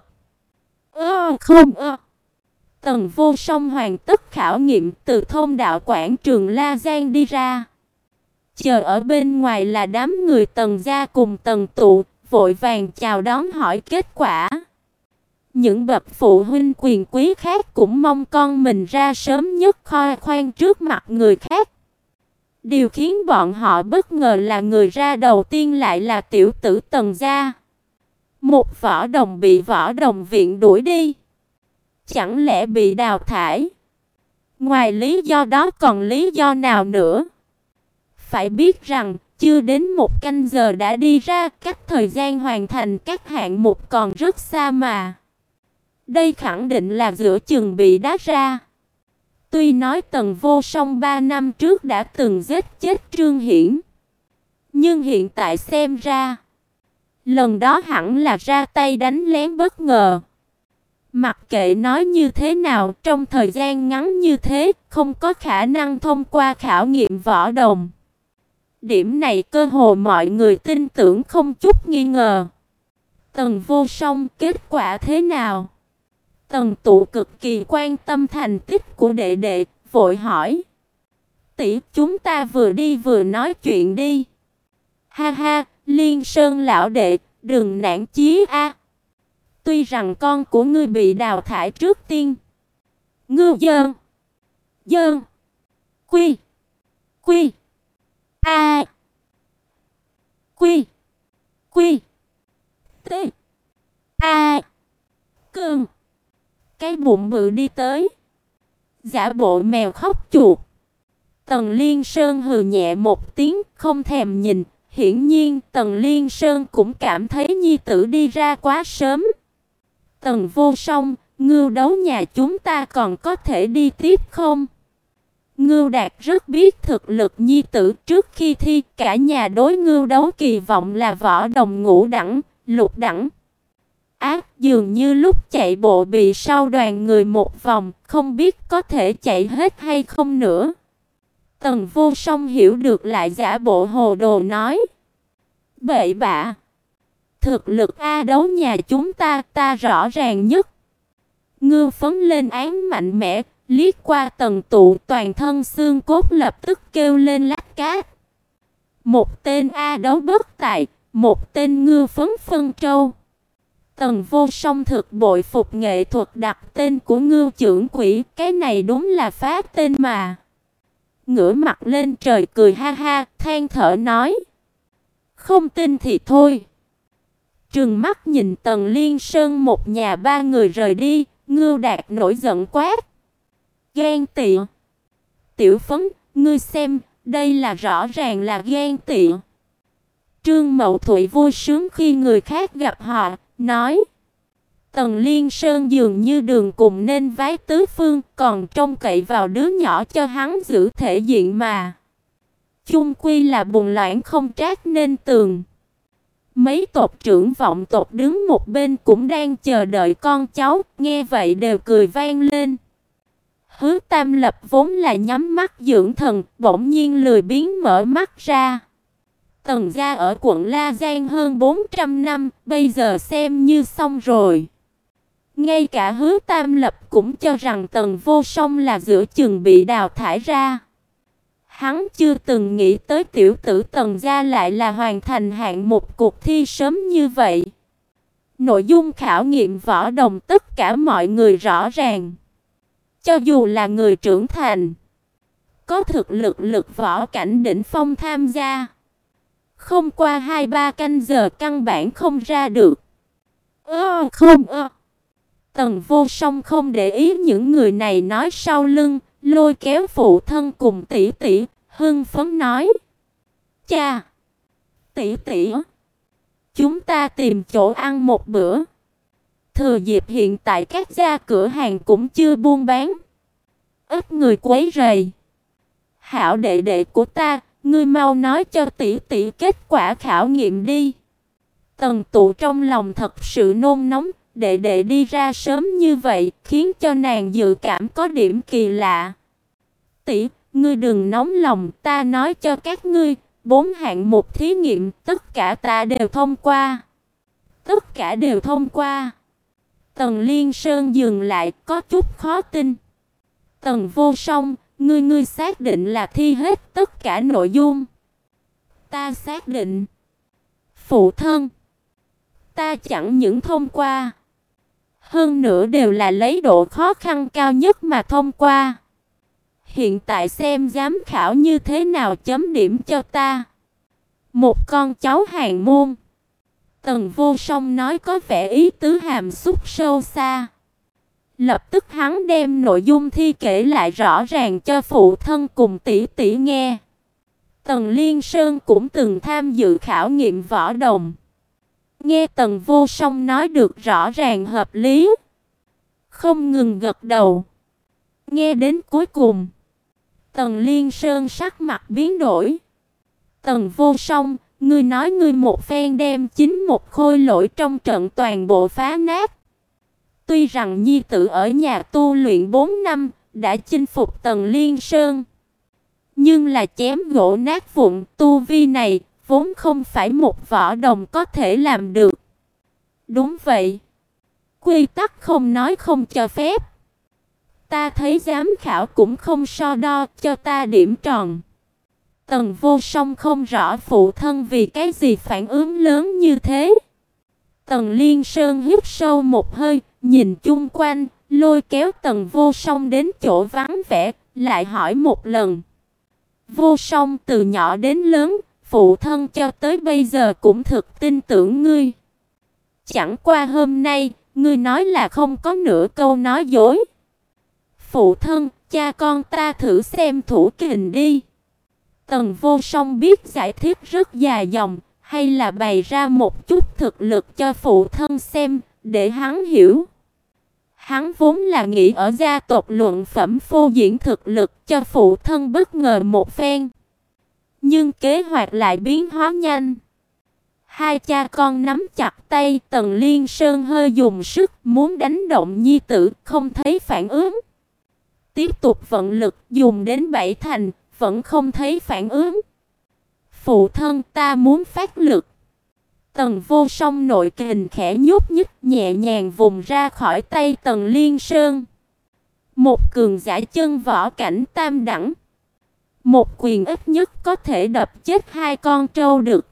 Tần Vô Song hoàn tất khảo nghiệm, từ thông đạo quảng trường La Giang đi ra. Chờ ở bên ngoài là đám người Tần gia cùng Tần tụ, vội vàng chào đón hỏi kết quả. Những bậc phụ huynh quyền quý khác cũng mong con mình ra sớm nhất khoe khoang trước mặt người khác. Điều khiến bọn họ bất ngờ là người ra đầu tiên lại là tiểu tử Tần gia. Một võ đồng bị võ đồng viện đuổi đi. Chẳng lẽ bị đào thải? Ngoài lý do đó còn lý do nào nữa? Phải biết rằng, chưa đến 1 canh giờ đã đi ra, cách thời gian hoàn thành các hạng mục còn rất xa mà. Đây khẳng định là giữa chừng bị đá ra. Tuy nói Tần Vô Song 3 năm trước đã từng giết chết Trương Hiển, nhưng hiện tại xem ra, lần đó hẳn là ra tay đánh lén bất ngờ. Mặc kệ nói như thế nào, trong thời gian ngắn như thế, không có khả năng thông qua khảo nghiệm võ đồng. Điểm này cơ hồ mọi người tin tưởng không chút nghi ngờ. Tần Vô Song, kết quả thế nào? Tần tụ cực kỳ quan tâm thành tích của đệ đệ, vội hỏi. Tỷ, chúng ta vừa đi vừa nói chuyện đi. Ha ha, Liên Sơn lão đệ, đừng nản chí a. Tuy rằng con của ngươi bị đào thải trước tiên. Ngưu dơn. Dơn. Quy. Quy. A. Quy. Quy. T. A. Cưng. Cái bụng bự đi tới. Giả bộ mèo khóc chuột. Tần Liên Sơn hừ nhẹ một tiếng, không thèm nhìn. Hiển nhiên Tần Liên Sơn cũng cảm thấy nhi tử đi ra quá sớm. Tần Vô Song, Ngưu Đấu nhà chúng ta còn có thể đi tiếp không? Ngưu Đạt rất biết thực lực nhi tử, trước khi thi cả nhà đối Ngưu Đấu kỳ vọng là võ đồng ngũ đẳng, lục đẳng. Dường như lúc chạy bộ bị sau đoàn người một vòng, không biết có thể chạy hết hay không nữa. Tần Vô Song hiểu được lại giả bộ hồ đồ nói. Bậy bạ. Thực lực A Đấu nhà chúng ta rõ ràng nhất. Ngưu phấn lên án mạnh mẽ, liếc qua Tần Tụ, toàn thân xương cốt lập tức kêu lên lách cát. Một tên A Đấu bất tài, một tên Ngưu phấn phân trâu. Tần Vô Song thực bội phục nghệ thuật đặt tên của Ngưu trưởng quỷ, cái này đúng là phá tên mà. Ngửa mặt lên trời cười ha ha, than thở nói. Không tin thì thôi. Trừng mắt nhìn Tần Liên Sơn một nhà ba người rời đi, Ngưu Đạt nổi giận quát. Ghen tị. Tiểu Phấn, ngươi xem, đây là rõ ràng là ghen tị. Trương Mậu Thụy vui sướng khi người khác gặp họ, nói. Tần Liên Sơn dường như đường cùng nên vái tứ phương, còn trông cậy vào đứa nhỏ cho hắn giữ thể diện mà. Chung quy là bùn loãng không trát nên tường. Mấy tộc trưởng vọng tộc đứng một bên cũng đang chờ đợi con cháu, nghe vậy đều cười vang lên. Hứa Tam Lập vốn là nhắm mắt dưỡng thần, bỗng nhiên lười biếng mở mắt ra. Tần gia ở quận La Giang hơn 400 năm, bây giờ xem như xong rồi. Ngay cả Hứa Tam Lập cũng cho rằng Tần Vô Song là giữa chừng bị đào thải ra. Hắn chưa từng nghĩ tới tiểu tử Tần gia lại là hoàn thành hạng mục cuộc thi sớm như vậy. Nội dung khảo nghiệm võ đồng tất cả mọi người rõ ràng. Cho dù là người trưởng thành, có thực lực võ cảnh đỉnh phong tham gia, không qua 2-3 canh giờ căn bản không ra được. Tần Vô Song không để ý những người này nói sau lưng, lôi kéo phụ thân cùng tỷ tỷ, hưng phấn nói. Cha! Tỷ tỷ! Chúng ta tìm chỗ ăn một bữa. Thừa dịp hiện tại các gia cửa hàng cũng chưa buôn bán, ít người quấy rầy. Hảo đệ đệ của ta, ngươi mau nói cho tỷ tỷ kết quả khảo nghiệm đi. Tần Tụ trong lòng thật sự nôn nóng, đệ đệ đi ra sớm như vậy, khiến cho nàng dự cảm có điểm kỳ lạ. Tỷ, ngươi đừng nóng lòng, ta nói cho các ngươi, 4 hạng mục thí nghiệm, tất cả ta đều thông qua. Tất cả đều thông qua. Tần Liên Sơn dừng lại, có chút khó tin. Tần Vô Song, ngươi xác định là thi hết tất cả nội dung? Ta xác định. Phụ thân, ta chẳng những thông qua, hơn nữa đều là lấy độ khó khăn cao nhất mà thông qua. Hiện tại xem giám khảo như thế nào chấm điểm cho ta. Một con cháu hàn môn. Tần Vô Song nói có vẻ ý tứ hàm xúc sâu xa. Lập tức hắn đem nội dung thi kể lại rõ ràng cho phụ thân cùng tỷ tỷ nghe. Tần Liên Sơn cũng từng tham dự khảo nghiệm võ đồng. Nghe Tần Vô Song nói được rõ ràng hợp lý, không ngừng gật đầu. Nghe đến cuối cùng, Tần Liên Sơn sắc mặt biến đổi. Tần Vô Song, ngươi nói ngươi một phen đem chính một khôi lỗi trong trận toàn bộ phá nát. Tuy rằng nhi tử ở nhà tu luyện 4 năm, đã chinh phục Tần Liên Sơn, nhưng là chém gỗ nát vụn, tu vi này vốn không phải một võ đồng có thể làm được. Đúng vậy. Quy tắc không nói không cho phép. Ta thấy giám khảo cũng không so đo, cho ta điểm tròn. Tần Vô Song không rõ phụ thân vì cái gì phản ứng lớn như thế. Tần Liên Sơn hít sâu một hơi, nhìn chung quanh, lôi kéo Tần Vô Song đến chỗ vắng vẻ, lại hỏi một lần. Vô Song, từ nhỏ đến lớn, phụ thân cho tới bây giờ cũng thực tin tưởng ngươi. Chẳng qua hôm nay, ngươi nói là không có nửa câu nói dối. Phụ thân, cha con ta thử xem thủ kình đi. Tần Vô Song biết giải thích rất dài dòng, hay là bày ra một chút thực lực cho phụ thân xem, để hắn hiểu. Hắn vốn là nghĩ ở gia tộc luận phẩm phô diễn thực lực cho phụ thân bất ngờ một phen. Nhưng kế hoạch lại biến hóa nhanh. Hai cha con nắm chặt tay, Tần Liên Sơn hơi dùng sức muốn đánh động nhi tử, không thấy phản ứng. Tiếp tục vận lực dùng đến bảy thành, vẫn không thấy phản ứng. Phụ thân, ta muốn phát lực. Tần Vô Song nội kình khẽ nhúc nhích, nhẹ nhàng vùng ra khỏi tay Tần Liên Sơn. Một cường giả chân võ cảnh tam đẳng. Một quyền ít nhất có thể đập chết hai con trâu được.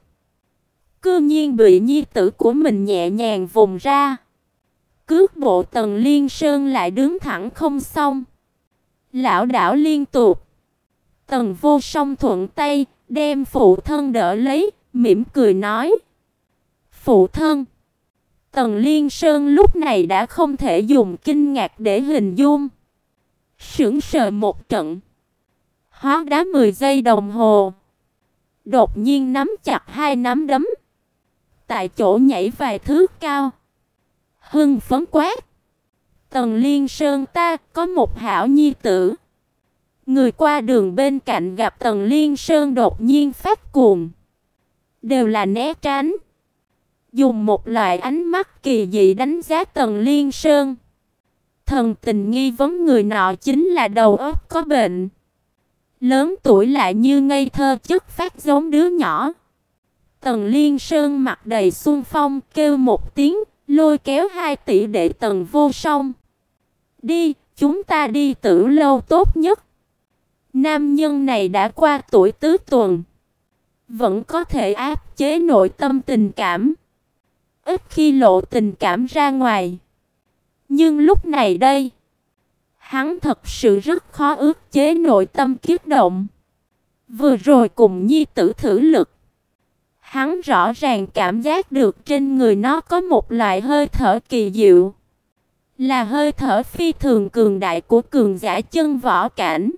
Cư nhiên bị nhi tử của mình nhẹ nhàng vùng ra. Cước bộ Tần Liên Sơn lại đứng thẳng không xong, lảo đảo liên tục. Tần Vô Song thuận tay đem phụ thân đỡ lấy, mỉm cười nói: "Phụ thân." Tần Liên Sơn lúc này đã không thể dùng kinh ngạc để hình dung. Sững sờ một trận, hóa đá 10 giây đồng hồ, đột nhiên nắm chặt hai nắm đấm, tại chỗ nhảy vài thước cao, hưng phấn quát: "Tần Liên Sơn, ta có một hảo nhi tử." Người qua đường bên cạnh gặp Tần Liên Sơn đột nhiên phát cuồng, đều là né tránh, dùng một loại ánh mắt kỳ dị đánh giá Tần Liên Sơn. Thần tình nghi vấn người nọ chính là đầu óc có bệnh, lớn tuổi lại như ngây thơ chất phát giống đứa nhỏ. Tần Liên Sơn mặt đầy xuân phong, kêu một tiếng, lôi kéo hai tỷ đệ Tần Vô Song: "Đi, chúng ta đi Tử lâu tốt nhất." Nam nhân này đã qua tuổi tứ tuần, vẫn có thể áp chế nội tâm tình cảm, ít khi lộ tình cảm ra ngoài. Nhưng lúc này đây, hắn thật sự rất khó ức chế nội tâm kích động. Vừa rồi cùng nhi tử thử lực, hắn rõ ràng cảm giác được trên người nó có một loại hơi thở kỳ diệu, là hơi thở phi thường cường đại của cường giả chân võ cảnh.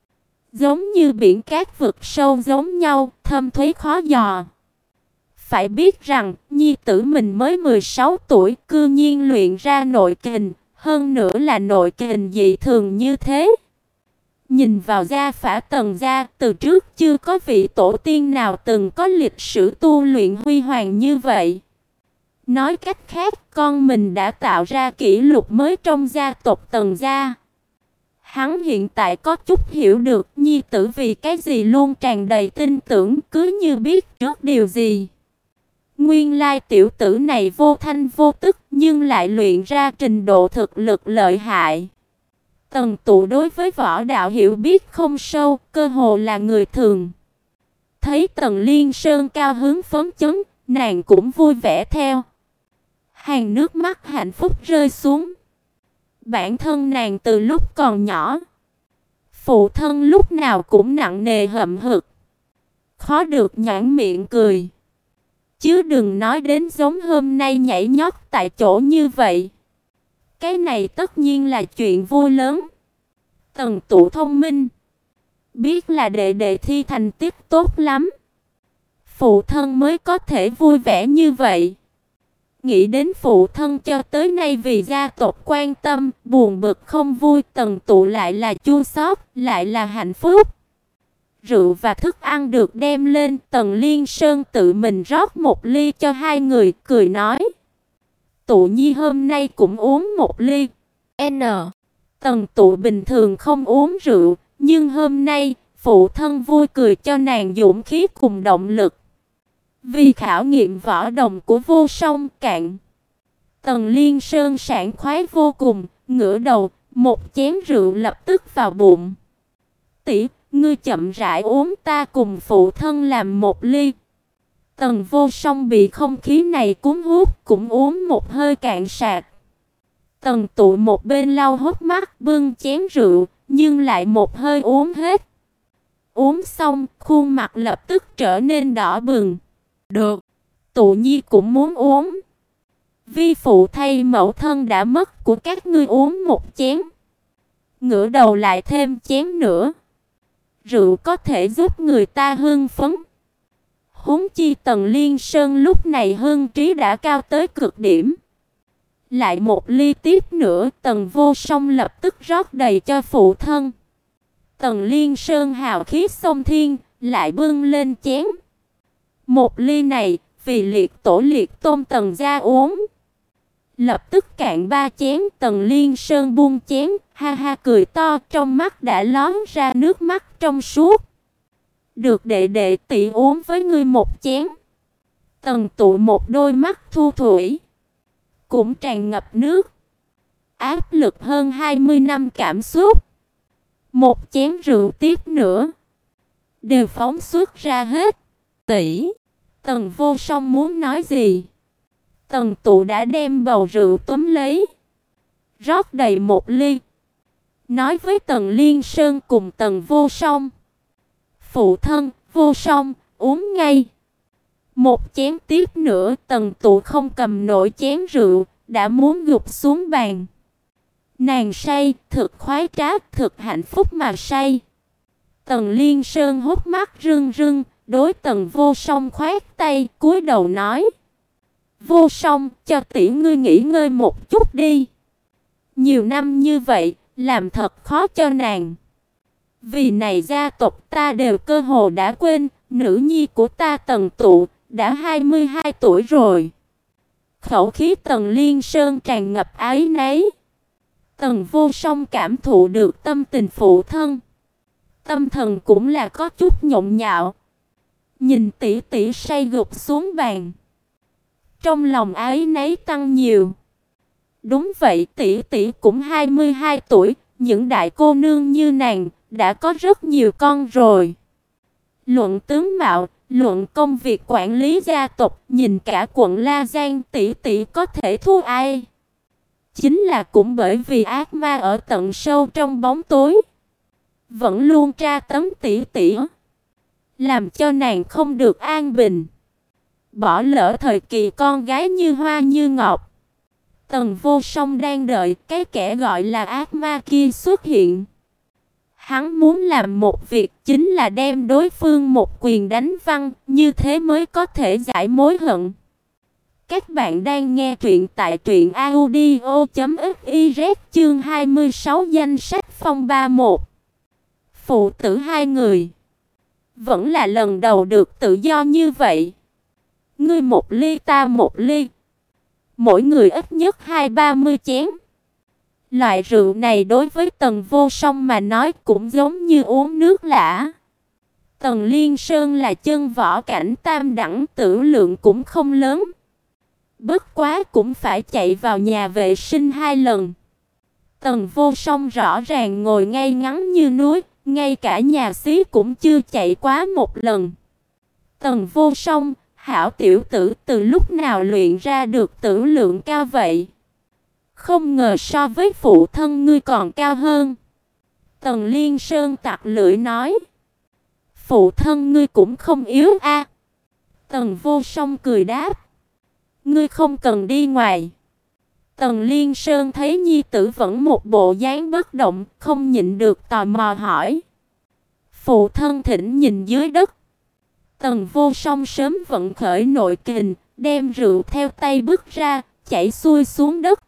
Giống như biển cát vực sâu giống nhau, thâm thúy khó dò. Phải biết rằng, nhi tử mình mới 16 tuổi, cư nhiên luyện ra nội kình, hơn nữa là nội kình dị thường như thế. Nhìn vào gia phả Tần gia, từ trước chưa có vị tổ tiên nào từng có lịch sử tu luyện huy hoàng như vậy. Nói cách khác, con mình đã tạo ra kỷ lục mới trong gia tộc Tần gia. Hắn hiện tại có chút hiểu được nhi tử vì cái gì luôn tràn đầy tin tưởng, cứ như biết trước điều gì. Nguyên lai tiểu tử này vô thanh vô tức nhưng lại luyện ra trình độ thực lực lợi hại. Tần Tụ đối với võ đạo hiểu biết không sâu, cơ hồ là người thường. Thấy Tần Liên Sơn cao hứng phấn chấn, nàng cũng vui vẻ theo. Hàng nước mắt hạnh phúc rơi xuống. Bản thân nàng từ lúc còn nhỏ, phụ thân lúc nào cũng nặng nề hậm hực, khó được nhãn miệng cười. Chứ đừng nói đến giống hôm nay nhảy nhót tại chỗ như vậy. Cái này tất nhiên là chuyện vui lớn. Tần Tụ thông minh, biết là đệ đệ thi thành tích tốt lắm, phụ thân mới có thể vui vẻ như vậy. Nghĩ đến phụ thân cho tới nay vì gia tộc quan tâm, buồn bực không vui, Tần Tụ lại là chua xót, lại là hạnh phúc. Rượu và thức ăn được đem lên, Tần Liên Sơn tự mình rót một ly cho hai người, cười nói: "Tụ nhi hôm nay cũng uống một ly." Tần Tụ bình thường không uống rượu, nhưng hôm nay, phụ thân vui cười cho nàng dũng khí cùng động lực. Vì khảo nghiệm võ đồng của Vô Song cạn. Tần Liên Sơn sảng khoái vô cùng, ngửa đầu, một chén rượu lập tức vào bụng. "Tỷ, ngươi chậm rãi uống, ta cùng phụ thân làm một ly." Tần Vô Song bị không khí này cuốn hút, cũng uống một hơi cạn sạch. Tần Tụ một bên lau hốc mắt, bưng chén rượu, nhưng lại một hơi uống hết. Uống xong, khuôn mặt lập tức trở nên đỏ bừng. Được, Tụ Nhi cũng muốn uống. Vi phụ thay mẫu thân đã mất của các ngươi uống một chén. Ngửa đầu lại thêm chén nữa. Rượu có thể giúp người ta hưng phấn. Huống chi Tần Liên Sơn lúc này hưng trí đã cao tới cực điểm. Lại một ly tiếp nữa, Tần Vô Song lập tức rót đầy cho phụ thân. Tần Liên Sơn hào khí xông thiên, lại bưng lên chén. Một ly này, vì liệt tổ liệt tôn Tần gia uống. Lập tức cạn 3 chén. Tần Liên Sơn buông chén, ha ha cười to, trong mắt đã lóm ra nước mắt trong suốt. Được đệ đệ tỷ uống với ngươi một chén. Tần Tụ một đôi mắt thu thủy, cũng tràn ngập nước. Áp lực hơn 20 năm cảm xúc. Một chén rượu tiếp nữa, đều phóng xuất ra hết. Tỷ. Tần Vô Song muốn nói gì? Tần Tụ đã đem bầu rượu túm lấy, rót đầy một ly, nói với Tần Liên Sơn cùng Tần Vô Song: phụ thân, Vô Song, uống ngay. Một chén tiếp nữa. Tần Tụ không cầm nổi chén rượu, đã muốn gục xuống bàn. Nàng say, thực khoái trá, thực hạnh phúc mà say. Tần Liên Sơn hốc mắt rưng rưng, đối Tần Vô Song khoát tay, cúi đầu nói: Vô Song, cho tỷ ngươi nghỉ ngơi một chút đi. Nhiều năm như vậy, làm thật khó cho nàng. Vì này gia tộc ta đều cơ hồ đã quên, nữ nhi của ta Tần Tụ đã 22 tuổi rồi. Khẩu khí Tần Liên Sơn tràn ngập áy náy. Tần Vô Song cảm thụ được tâm tình phụ thân, tâm thần cũng là có chút nhộn nhạo. Nhìn tỷ tỷ say gục xuống bàn, trong lòng áy náy tăng nhiều. Đúng vậy, tỷ tỷ cũng 22 tuổi, những đại cô nương như nàng đã có rất nhiều con rồi. Luận tướng mạo, luận công việc quản lý gia tộc, nhìn cả quận La Giang tỷ tỷ có thể thua ai? Chính là cũng bởi vì ác ma ở tận sâu trong bóng tối vẫn luôn tra tấn tỷ tỷ, làm cho nàng không được an bình, bỏ lỡ thời kỳ con gái như hoa như ngọc. Tần Vô Song đang đợi cái kẻ gọi là ác ma kia xuất hiện. Hắn muốn làm một việc, chính là đem đối phương một quyền đánh văng, như thế mới có thể giải mối hận. Các bạn đang nghe truyện tại truyện audio.fiz chương 26 danh sách phong ba một. Phụ tử hai người, vẫn là lần đầu được tự do như vậy. Ngươi một ly ta một ly, mỗi người ít nhất 20-30 chén. Loại rượu này đối với Tần Vô Song mà nói cũng giống như uống nước lã. Tần Liên Sơn là chân võ cảnh tam đẳng, tử lượng cũng không lớn. Bất quá cũng phải chạy vào nhà vệ sinh 2 lần. Tần Vô Song rõ ràng ngồi ngay ngắn như núi, ngay cả nhà xí cũng chưa chạy quá một lần. Tần Vô Song, hảo tiểu tử, từ lúc nào luyện ra được tử lượng cao vậy? Không ngờ so với phụ thân ngươi còn cao hơn. Tần Liên Sơn tặc lưỡi nói: phụ thân ngươi cũng không yếu a. Tần Vô Song cười đáp: ngươi không cần đi ngoài. Tần Liên Sơn thấy nhi tử vẫn một bộ dáng bất động, không nhịn được tò mò hỏi: phụ thân thỉnh nhìn dưới đất. Tần Vô Song sớm vận khởi nội kình, đem rượu theo tay bước ra, chảy xuôi xuống đất.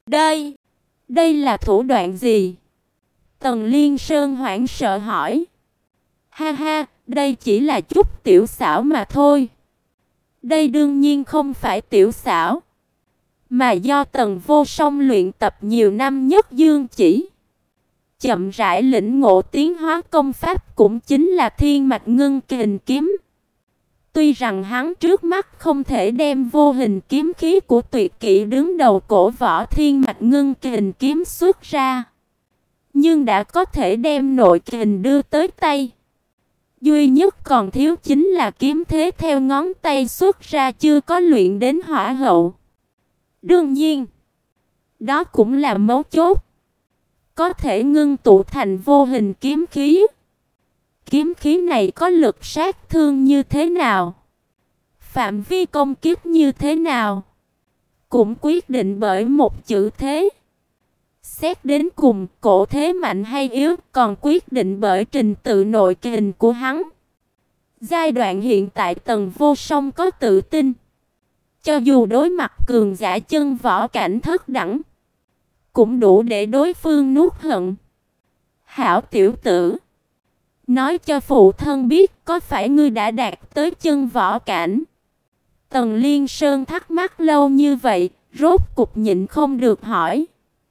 Đây là thủ đoạn gì? Tần Liên Sơn hoảng sợ hỏi. Ha ha, đây chỉ là chút tiểu xảo mà thôi. Đây đương nhiên không phải tiểu xảo, mà do Tần Vô Song luyện tập nhiều năm nhất dương chỉ, chậm rãi lĩnh ngộ tiến hóa công pháp, cũng chính là thiên mạch ngưng kình kiếm. Tuy rằng hắn trước mắt không thể đem vô hình kiếm khí của tuyệt kỹ đứng đầu cổ võ thiên mạch ngưng kình kiếm xuất ra, nhưng đã có thể đem nội kình đưa tới tay. Duy nhất còn thiếu chính là kiếm thế theo ngón tay xuất ra chưa có luyện đến hỏa hậu. Đương nhiên, đó cũng là mấu chốt. Có thể ngưng tụ thành vô hình kiếm khí, Kiếm khí này có lực sát thương như thế nào? Phạm vi công kích như thế nào? Cũng quyết định bởi một chữ thế. Xét đến cùng, cổ thế mạnh hay yếu còn quyết định bởi trình tự nội kình của hắn. Giai đoạn hiện tại Tần Vô Song có tự tin. Cho dù đối mặt cường giả chân võ cảnh thất đẳng, cũng đủ để đối phương nuốt hận. Hảo tiểu tử, nói cho phụ thân biết có phải ngươi đã đạt tới chân võ cảnh? Tần Liên Sơn thắc mắc lâu như vậy, rốt cục nhịn không được hỏi.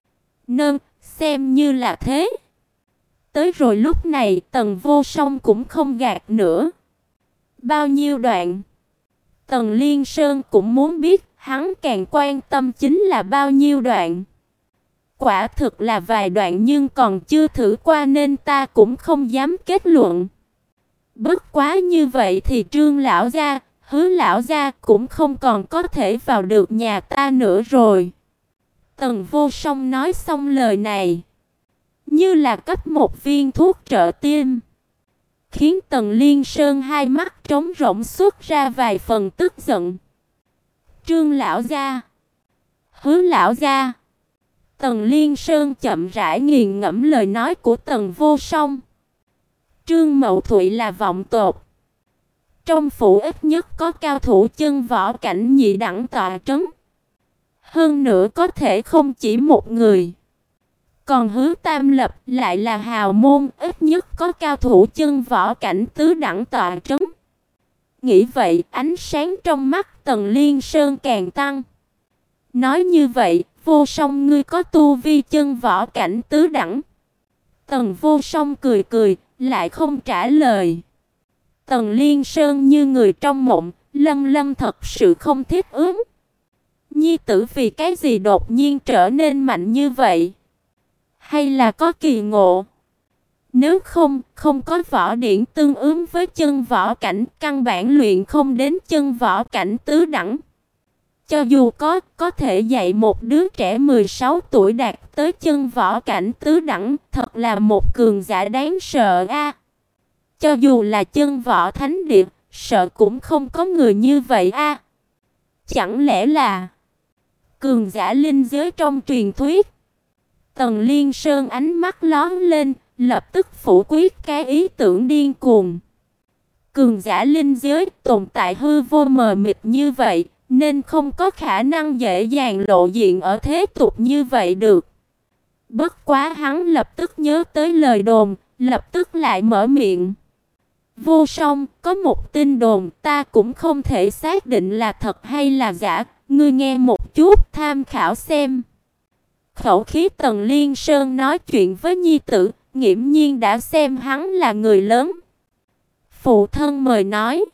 Xem như là thế. Tới rồi lúc này Tần Vô Song cũng không gạt nữa. Bao nhiêu đoạn? Tần Liên Sơn cũng muốn biết, hắn càng quan tâm chính là bao nhiêu đoạn. Quả thực là vài đoạn nhưng còn chưa thử qua nên ta cũng không dám kết luận. Bất quá như vậy thì Trương lão gia, Hứa lão gia cũng không còn có thể vào được nhà ta nữa rồi. Tần Vô Song nói xong lời này, như là cấp một viên thuốc trợ tim, khiến Tần Liên Sơn hai mắt trống rỗng xuất ra vài phần tức giận. Trương lão gia, Hứa lão gia. Tần Liên Sơn chậm rãi nghiền ngẫm lời nói của Tần Vô Song. Trương Mậu Thụy là vọng tộc. Trong phủ ít nhất có cao thủ chân võ cảnh nhị đẳng tọa trấn. Hơn nữa có thể không chỉ một người. Còn Hứa Tam Lập lại là hào môn, ít nhất có cao thủ chân võ cảnh tứ đẳng tọa trấn. Nghĩ vậy, ánh sáng trong mắt Tần Liên Sơn càng tăng. Nói như vậy, Vô Song ngươi có tu vi chân võ cảnh tứ đẳng? Tần Vô Song cười cười, lại không trả lời. Tần Liên Sơn như người trong mộng, Lâm thật sự không thiết ứng. Nhi tử vì cái gì đột nhiên trở nên mạnh như vậy? Hay là có kỳ ngộ? Nếu không có võ điển tương ứng với chân võ cảnh, căn bản luyện không đến chân võ cảnh tứ đẳng. Cho dù có thể dạy một đứa trẻ 16 tuổi đạt tới chân võ cảnh tứ đẳng, thật là một cường giả đáng sợ a. Cho dù là chân võ thánh địa, sợ cũng không có người như vậy a. Chẳng lẽ là cường giả linh giới trong truyền thuyết? Tần Liên Sơn ánh mắt lóe lên, lập tức phủ quyết cái ý tưởng điên cuồng. Cường giả linh giới tồn tại hư vô mờ mịt như vậy, nên không có khả năng dễ dàng lộ diện ở thế tục như vậy được. Bất quá hắn lập tức nhớ tới lời đồn, lập tức lại mở miệng. Vô Song, có một tin đồn ta cũng không thể xác định là thật hay là giả, ngươi nghe một chút tham khảo xem. Khẩu khí Tần Liên Sơn nói chuyện với nhi tử, nghiễm nhiên đã xem hắn là người lớn. Phụ thân mời nói.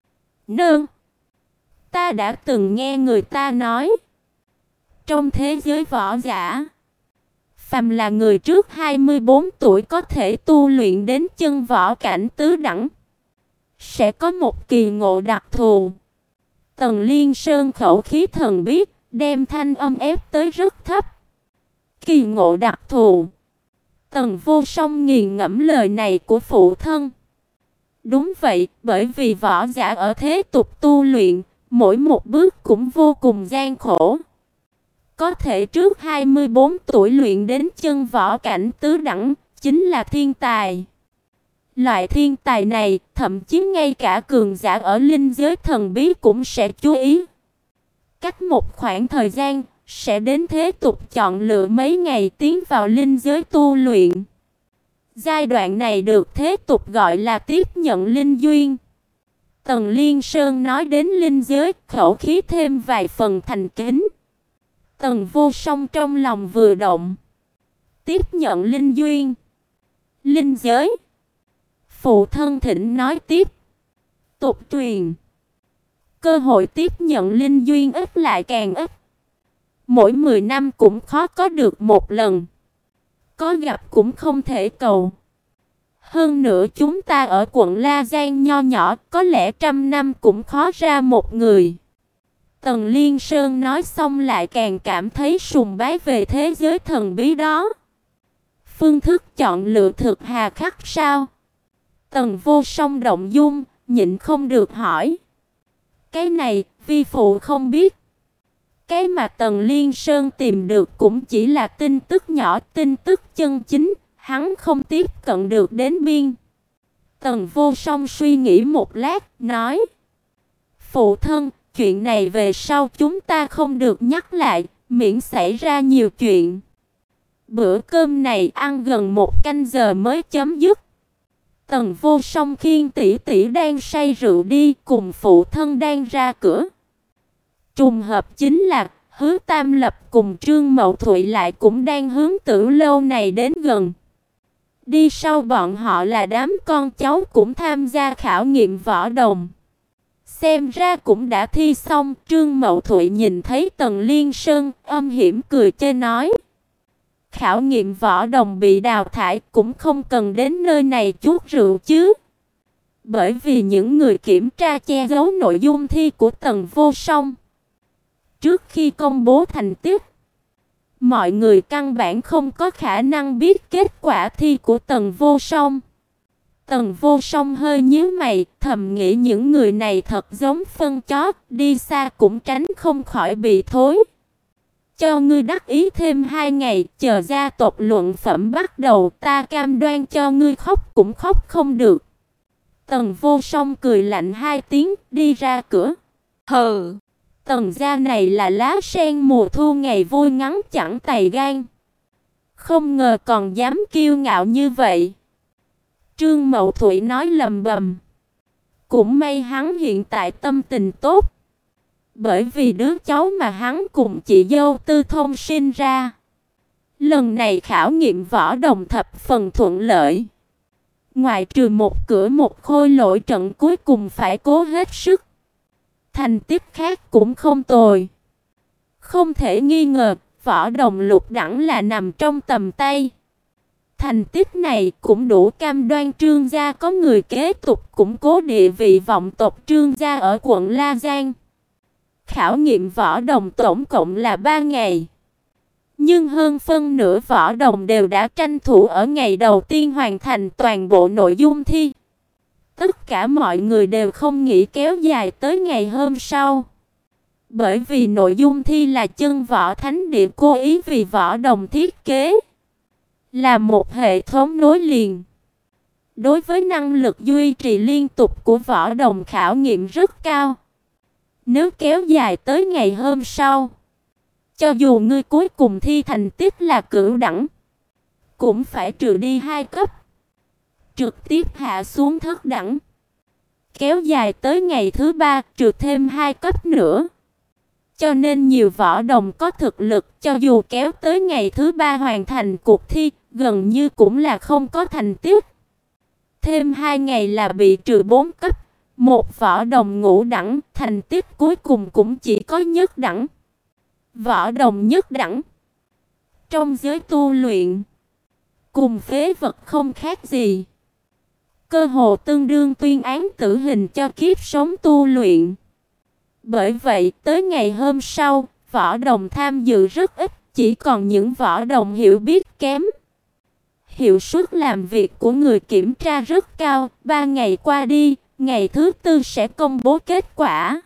Ta đã từng nghe người ta nói, trong thế giới võ giả, phàm là người trước 24 tuổi có thể tu luyện đến chân võ cảnh tứ đẳng, sẽ có một kỳ ngộ đặc thù. Tần Liên Sơn khẩu khí thần bí, đem thanh âm ép tới rất thấp. Kỳ ngộ đặc thù? Tần Vô Song nghiền ngẫm lời này của phụ thân. Đúng vậy, bởi vì võ giả ở thế tục tu luyện, mỗi một bước cũng vô cùng gian khổ. Có thể trước 24 tuổi luyện đến chân võ cảnh tứ đẳng, chính là thiên tài. Loại thiên tài này, thậm chí ngay cả cường giả ở linh giới thần bí cũng sẽ chú ý. Cách một khoảng thời gian, sẽ đến thế tục chọn lựa mấy ngày tiến vào linh giới tu luyện. Giai đoạn này được thế tục gọi là tiếp nhận linh duyên. Tần Liên Sơn nói đến linh giới, khẩu khí thêm vài phần thành kính. Tần Vô Song trong lòng vừa động. Tiếp nhận linh duyên, linh giới. Phụ thân thỉnh nói tiếp. Tục truyền, cơ hội tiếp nhận linh duyên ít lại càng ít. Mỗi 10 năm cũng khó có được một lần. Có gặp cũng không thể cầu. Hơn nữa chúng ta ở quận La Giang nho nhỏ, có lẽ 100 năm cũng khó ra một người. Tần Liên Sơn nói xong lại càng cảm thấy sùng bái về thế giới thần bí đó. Phương thức chọn lựa thực hà khắc sao? Tần Vô Song động dung, nhịn không được hỏi. Cái này, vi phụ không biết. Cái mà Tần Liên Sơn tìm được cũng chỉ là tin tức nhỏ, tin tức chân chính, hắn không tiếp cận được đến biên. Tần Vô Song suy nghĩ một lát, nói: Phụ thân, chuyện này về sau chúng ta không được nhắc lại, miễn xảy ra nhiều chuyện. Bữa cơm này ăn gần 1 canh giờ mới chấm dứt. Tần Vô Song khiêng tỷ tỷ đang say rượu đi, cùng phụ thân đang ra cửa. Trùng hợp chính là Hứa Tam Lập cùng Trương Mậu Thụy lại cũng đang hướng Tử Lâu này đến gần. Đi sau bọn họ là đám con cháu cũng tham gia khảo nghiệm võ đồng. Xem ra cũng đã thi xong. Trương Mậu Thụy nhìn thấy Tần Liên Sơn, âm hiểm cười chê nói: Khảo nghiệm võ đồng bị đào thải cũng không cần đến nơi này chuốt rượu chứ. Bởi vì những người kiểm tra che giấu nội dung thi của Tần Vô Song. Trước khi công bố thành tích, mọi người căn bản không có khả năng biết kết quả thi của Tần Vô Song. Tần Vô Song hơi nhíu mày, thầm nghĩ những người này thật giống phân chó, đi xa cũng tránh không khỏi bị thối. Cho ngươi đắc ý thêm 2 ngày, chờ gia tộc luận phẩm bắt đầu, ta cam đoan cho ngươi khóc cũng khóc không được. Tần Vô Song cười lạnh 2 tiếng, đi ra cửa. Hừ, Tần gia này là lá sen mùa thu ngày vui ngắn chẳng tày gan. Không ngờ còn dám kiêu ngạo như vậy. Trương Mậu Thụy nói lầm bầm. Cũng may hắn hiện tại tâm tình tốt. Bởi vì đứa cháu mà hắn cùng chị dâu Tư Thông sinh ra. Lần này khảo nghiệm võ đồng thập phần thuận lợi. Ngoại trừ một cửa một khôi lỗi trận cuối cùng phải cố hết sức. Thành tích khác cũng không tồi. Không thể nghi ngờ, võ đồng lục đẳng là nằm trong tầm tay. Thành tích này cũng đủ cam đoan Trương gia có người kế tục củng cố địa vị vọng tộc Trương gia ở quận La Giang. Khảo nghiệm võ đồng tổng cộng là 3 ngày. Nhưng hơn phân nửa võ đồng đều đã tranh thủ ở ngày đầu tiên hoàn thành toàn bộ nội dung thi. Tất cả mọi người đều không nghĩ kéo dài tới ngày hôm sau. Bởi vì nội dung thi là chân võ thánh địa cố ý vì võ đồng thiết kế. Là một hệ thống nối liền. Đối với năng lực duy trì liên tục của võ đồng khảo nghiệm rất cao. Nếu kéo dài tới ngày hôm sau, cho dù ngươi cuối cùng thi thành tích là cửu đẳng, cũng phải trừ đi 2 cấp, trực tiếp hạ xuống thất đẳng. Kéo dài tới ngày thứ 3 trừ thêm 2 cấp nữa. Cho nên nhiều võ đồng có thực lực cho dù kéo tới ngày thứ 3 hoàn thành cuộc thi, gần như cũng là không có thành tích. Thêm 2 ngày là bị trừ 4 cấp. Một võ đồng ngũ đẳng, thành tích cuối cùng cũng chỉ có nhất đẳng. Võ đồng nhất đẳng trong giới tu luyện cùng phế vật không khác gì. Cơ hồ tương đương tuyên án tử hình cho kiếp sống tu luyện. Bởi vậy, tới ngày hôm sau, võ đồng tham dự rất ít, chỉ còn những võ đồng hiểu biết kém. Hiệu suất làm việc của người kiểm tra rất cao, 3 ngày qua đi, ngày thứ 4 sẽ công bố kết quả.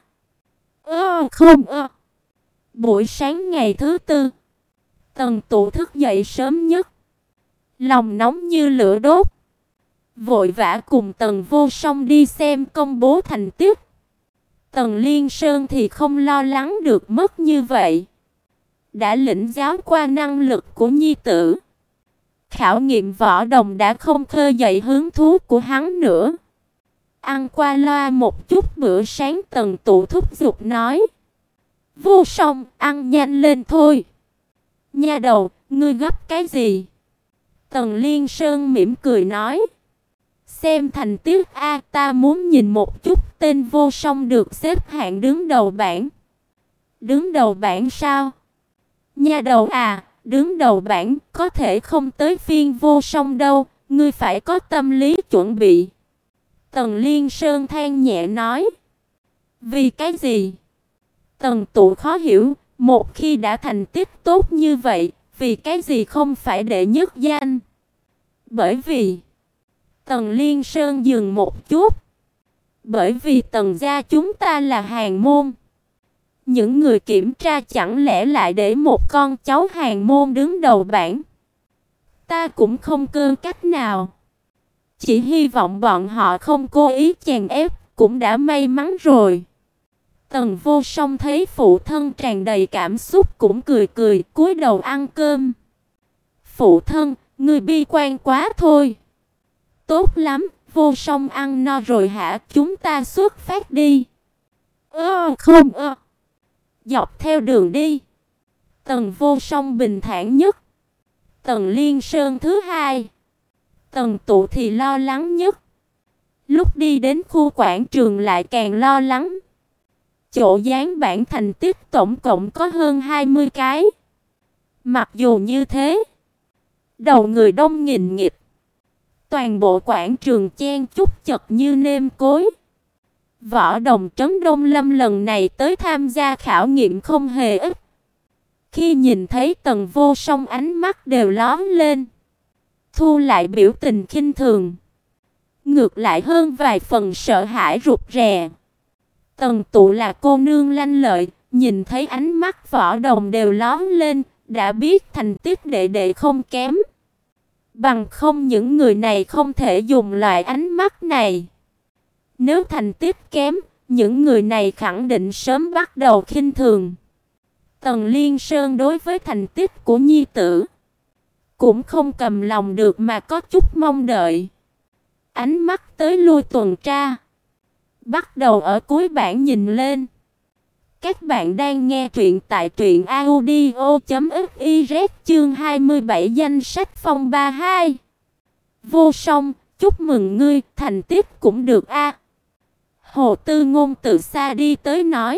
Buổi sáng ngày thứ 4, Tần Tụ thức dậy sớm nhất, lòng nóng như lửa đốt, vội vã cùng Tần Vô Song đi xem công bố thành tích. Tần Liên Sơn thì không lo lắng được mất như vậy. Đã lĩnh giáo qua năng lực của nhi tử. Khảo nghiệm võ đồng đã không khơi dậy hứng thú của hắn nữa. Ăn qua loa một chút bữa sáng, Tần Tụ thúc giục nói: Vô Song, ăn nhanh lên thôi. Nha đầu, ngươi gấp cái gì? Tần Liên Sơn mỉm cười nói: Xem thành tích a, ta muốn nhìn một chút tên Vô Song được xếp hạng đứng đầu bảng. Đứng đầu bảng sao? Nha đầu à, đứng đầu bảng có thể không tới phiên Vô Song đâu, ngươi phải có tâm lý chuẩn bị. Tần Liên Sơn than nhẹ nói: Vì cái gì? Tần Tụ khó hiểu, một khi đã thành tích tốt như vậy, vì cái gì không phải đệ nhất danh? Bởi vì Tần Liên Sơn dừng một chút. Bởi vì Tần gia chúng ta là Hàn môn. Những người kiểm tra chẳng lẽ lại để một con cháu Hàn môn đứng đầu bảng. Ta cũng không cơ cách nào. Chỉ hy vọng bọn họ không cố ý chèn ép, cũng đã may mắn rồi. Tần Vô Song thấy phụ thân tràn đầy cảm xúc cũng cười cười, cúi đầu ăn cơm. Phụ thân, ngươi bi quan quá thôi. Tốt lắm, Vô Song ăn no rồi hả, chúng ta xuất phát đi. Không. Dọc theo đường đi. Tần Vô Song bình thản nhất. Tần Liên Sơn thứ hai. Tần Tụ thì lo lắng nhất. Lúc đi đến khu quảng trường lại càng lo lắng. Chỗ dán bản thành tích tổng cộng có hơn 20 cái. Mặc dù như thế, đầu người đông nghìn nghịt. Toàn bộ quảng trường chen chúc chật như nêm cối. Võ Đồng Trấn Đông Lâm lần này tới tham gia khảo nghiệm không hề ít. Khi nhìn thấy Tần Vô Song ánh mắt đều lóe lên. Thu lại biểu tình khinh thường. Ngược lại hơn vài phần sợ hãi rụt rè. Tần Tụ là cô nương lanh lợi, nhìn thấy ánh mắt Võ Đồng đều lóe lên, đã biết thành tích đệ đệ không kém. Bằng không những người này không thể dùng loại ánh mắt này. Nếu thành tích kém, những người này khẳng định sớm bắt đầu khinh thường. Tần Liên Sơn đối với thành tích của nhi tử cũng không cầm lòng được mà có chút mong đợi. Ánh mắt tới lui tuần tra. Bắt đầu ở cuối bảng nhìn lên. Các bạn đang nghe truyện tại truyệnaudio.fiz chương 27 danh sách phong 32. Vô Song, chúc mừng ngươi, thành tích cũng được a. Hồ Tư Ngôn từ xa đi tới nói.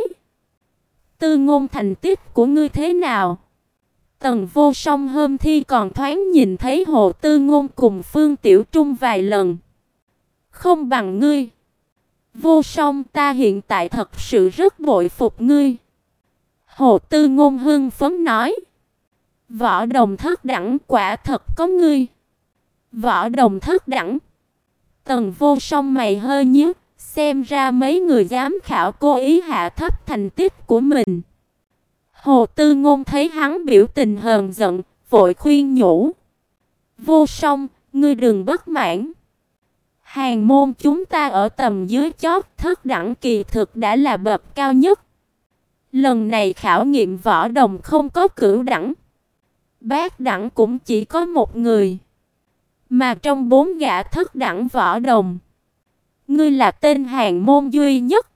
Tư Ngôn, thành tích của ngươi thế nào? Tần Vô Song hôm thi còn thoáng nhìn thấy Hồ Tư Ngôn cùng Phương Tiểu Trung vài lần. Không bằng ngươi. Vô Song, ta hiện tại thật sự rất bội phục ngươi. Hồ Tư Ngôn hưng phấn nói. Võ Đồng thất đẳng, quả thật có ngươi. Võ Đồng thất đẳng. Tần Vô Song mày hơi nhíu, xem ra mấy người giám khảo cố ý hạ thấp thành tích của mình. Hồ Tư Ngôn thấy hắn biểu tình hờn giận, vội khuyên nhủ. Vô Song, ngươi đừng bất mãn. Hàn môn chúng ta ở tầm dưới chót, thất đẳng kỳ thực đã là bậc cao nhất. Lần này khảo nghiệm Võ Đồng không có cửu đẳng. Bát đẳng cũng chỉ có một người. Mà trong 4 gã thất đẳng Võ Đồng, ngươi là tên Hàn môn duy nhất.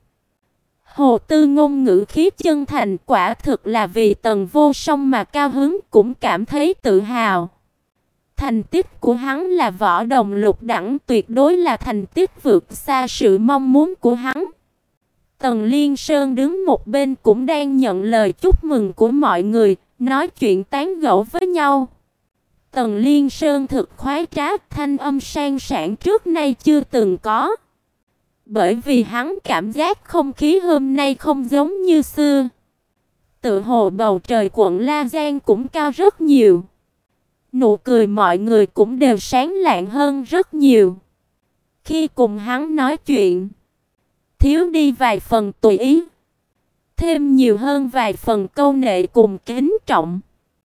Hồ Tư Ngôn ngữ khí chân thành, quả thực là vì Tần Vô Song mà cao hứng, cũng cảm thấy tự hào. Thành tích của hắn là Võ Đồng lục đẳng, tuyệt đối là thành tích vượt xa sự mong muốn của hắn. Tần Liên Sơn đứng một bên cũng đang nhận lời chúc mừng của mọi người, nói chuyện tán gẫu với nhau. Tần Liên Sơn thực khoái trá, thanh âm sang sảng trước nay chưa từng có. Bởi vì hắn cảm giác không khí hôm nay không giống như xưa. Tự hồ bầu trời quận La Giang cũng cao rất nhiều. Nụ cười mọi người cũng đều sáng lạng hơn rất nhiều. Khi cùng hắn nói chuyện, thiếu đi vài phần tùy ý, thêm nhiều hơn vài phần câu nệ cùng kính trọng.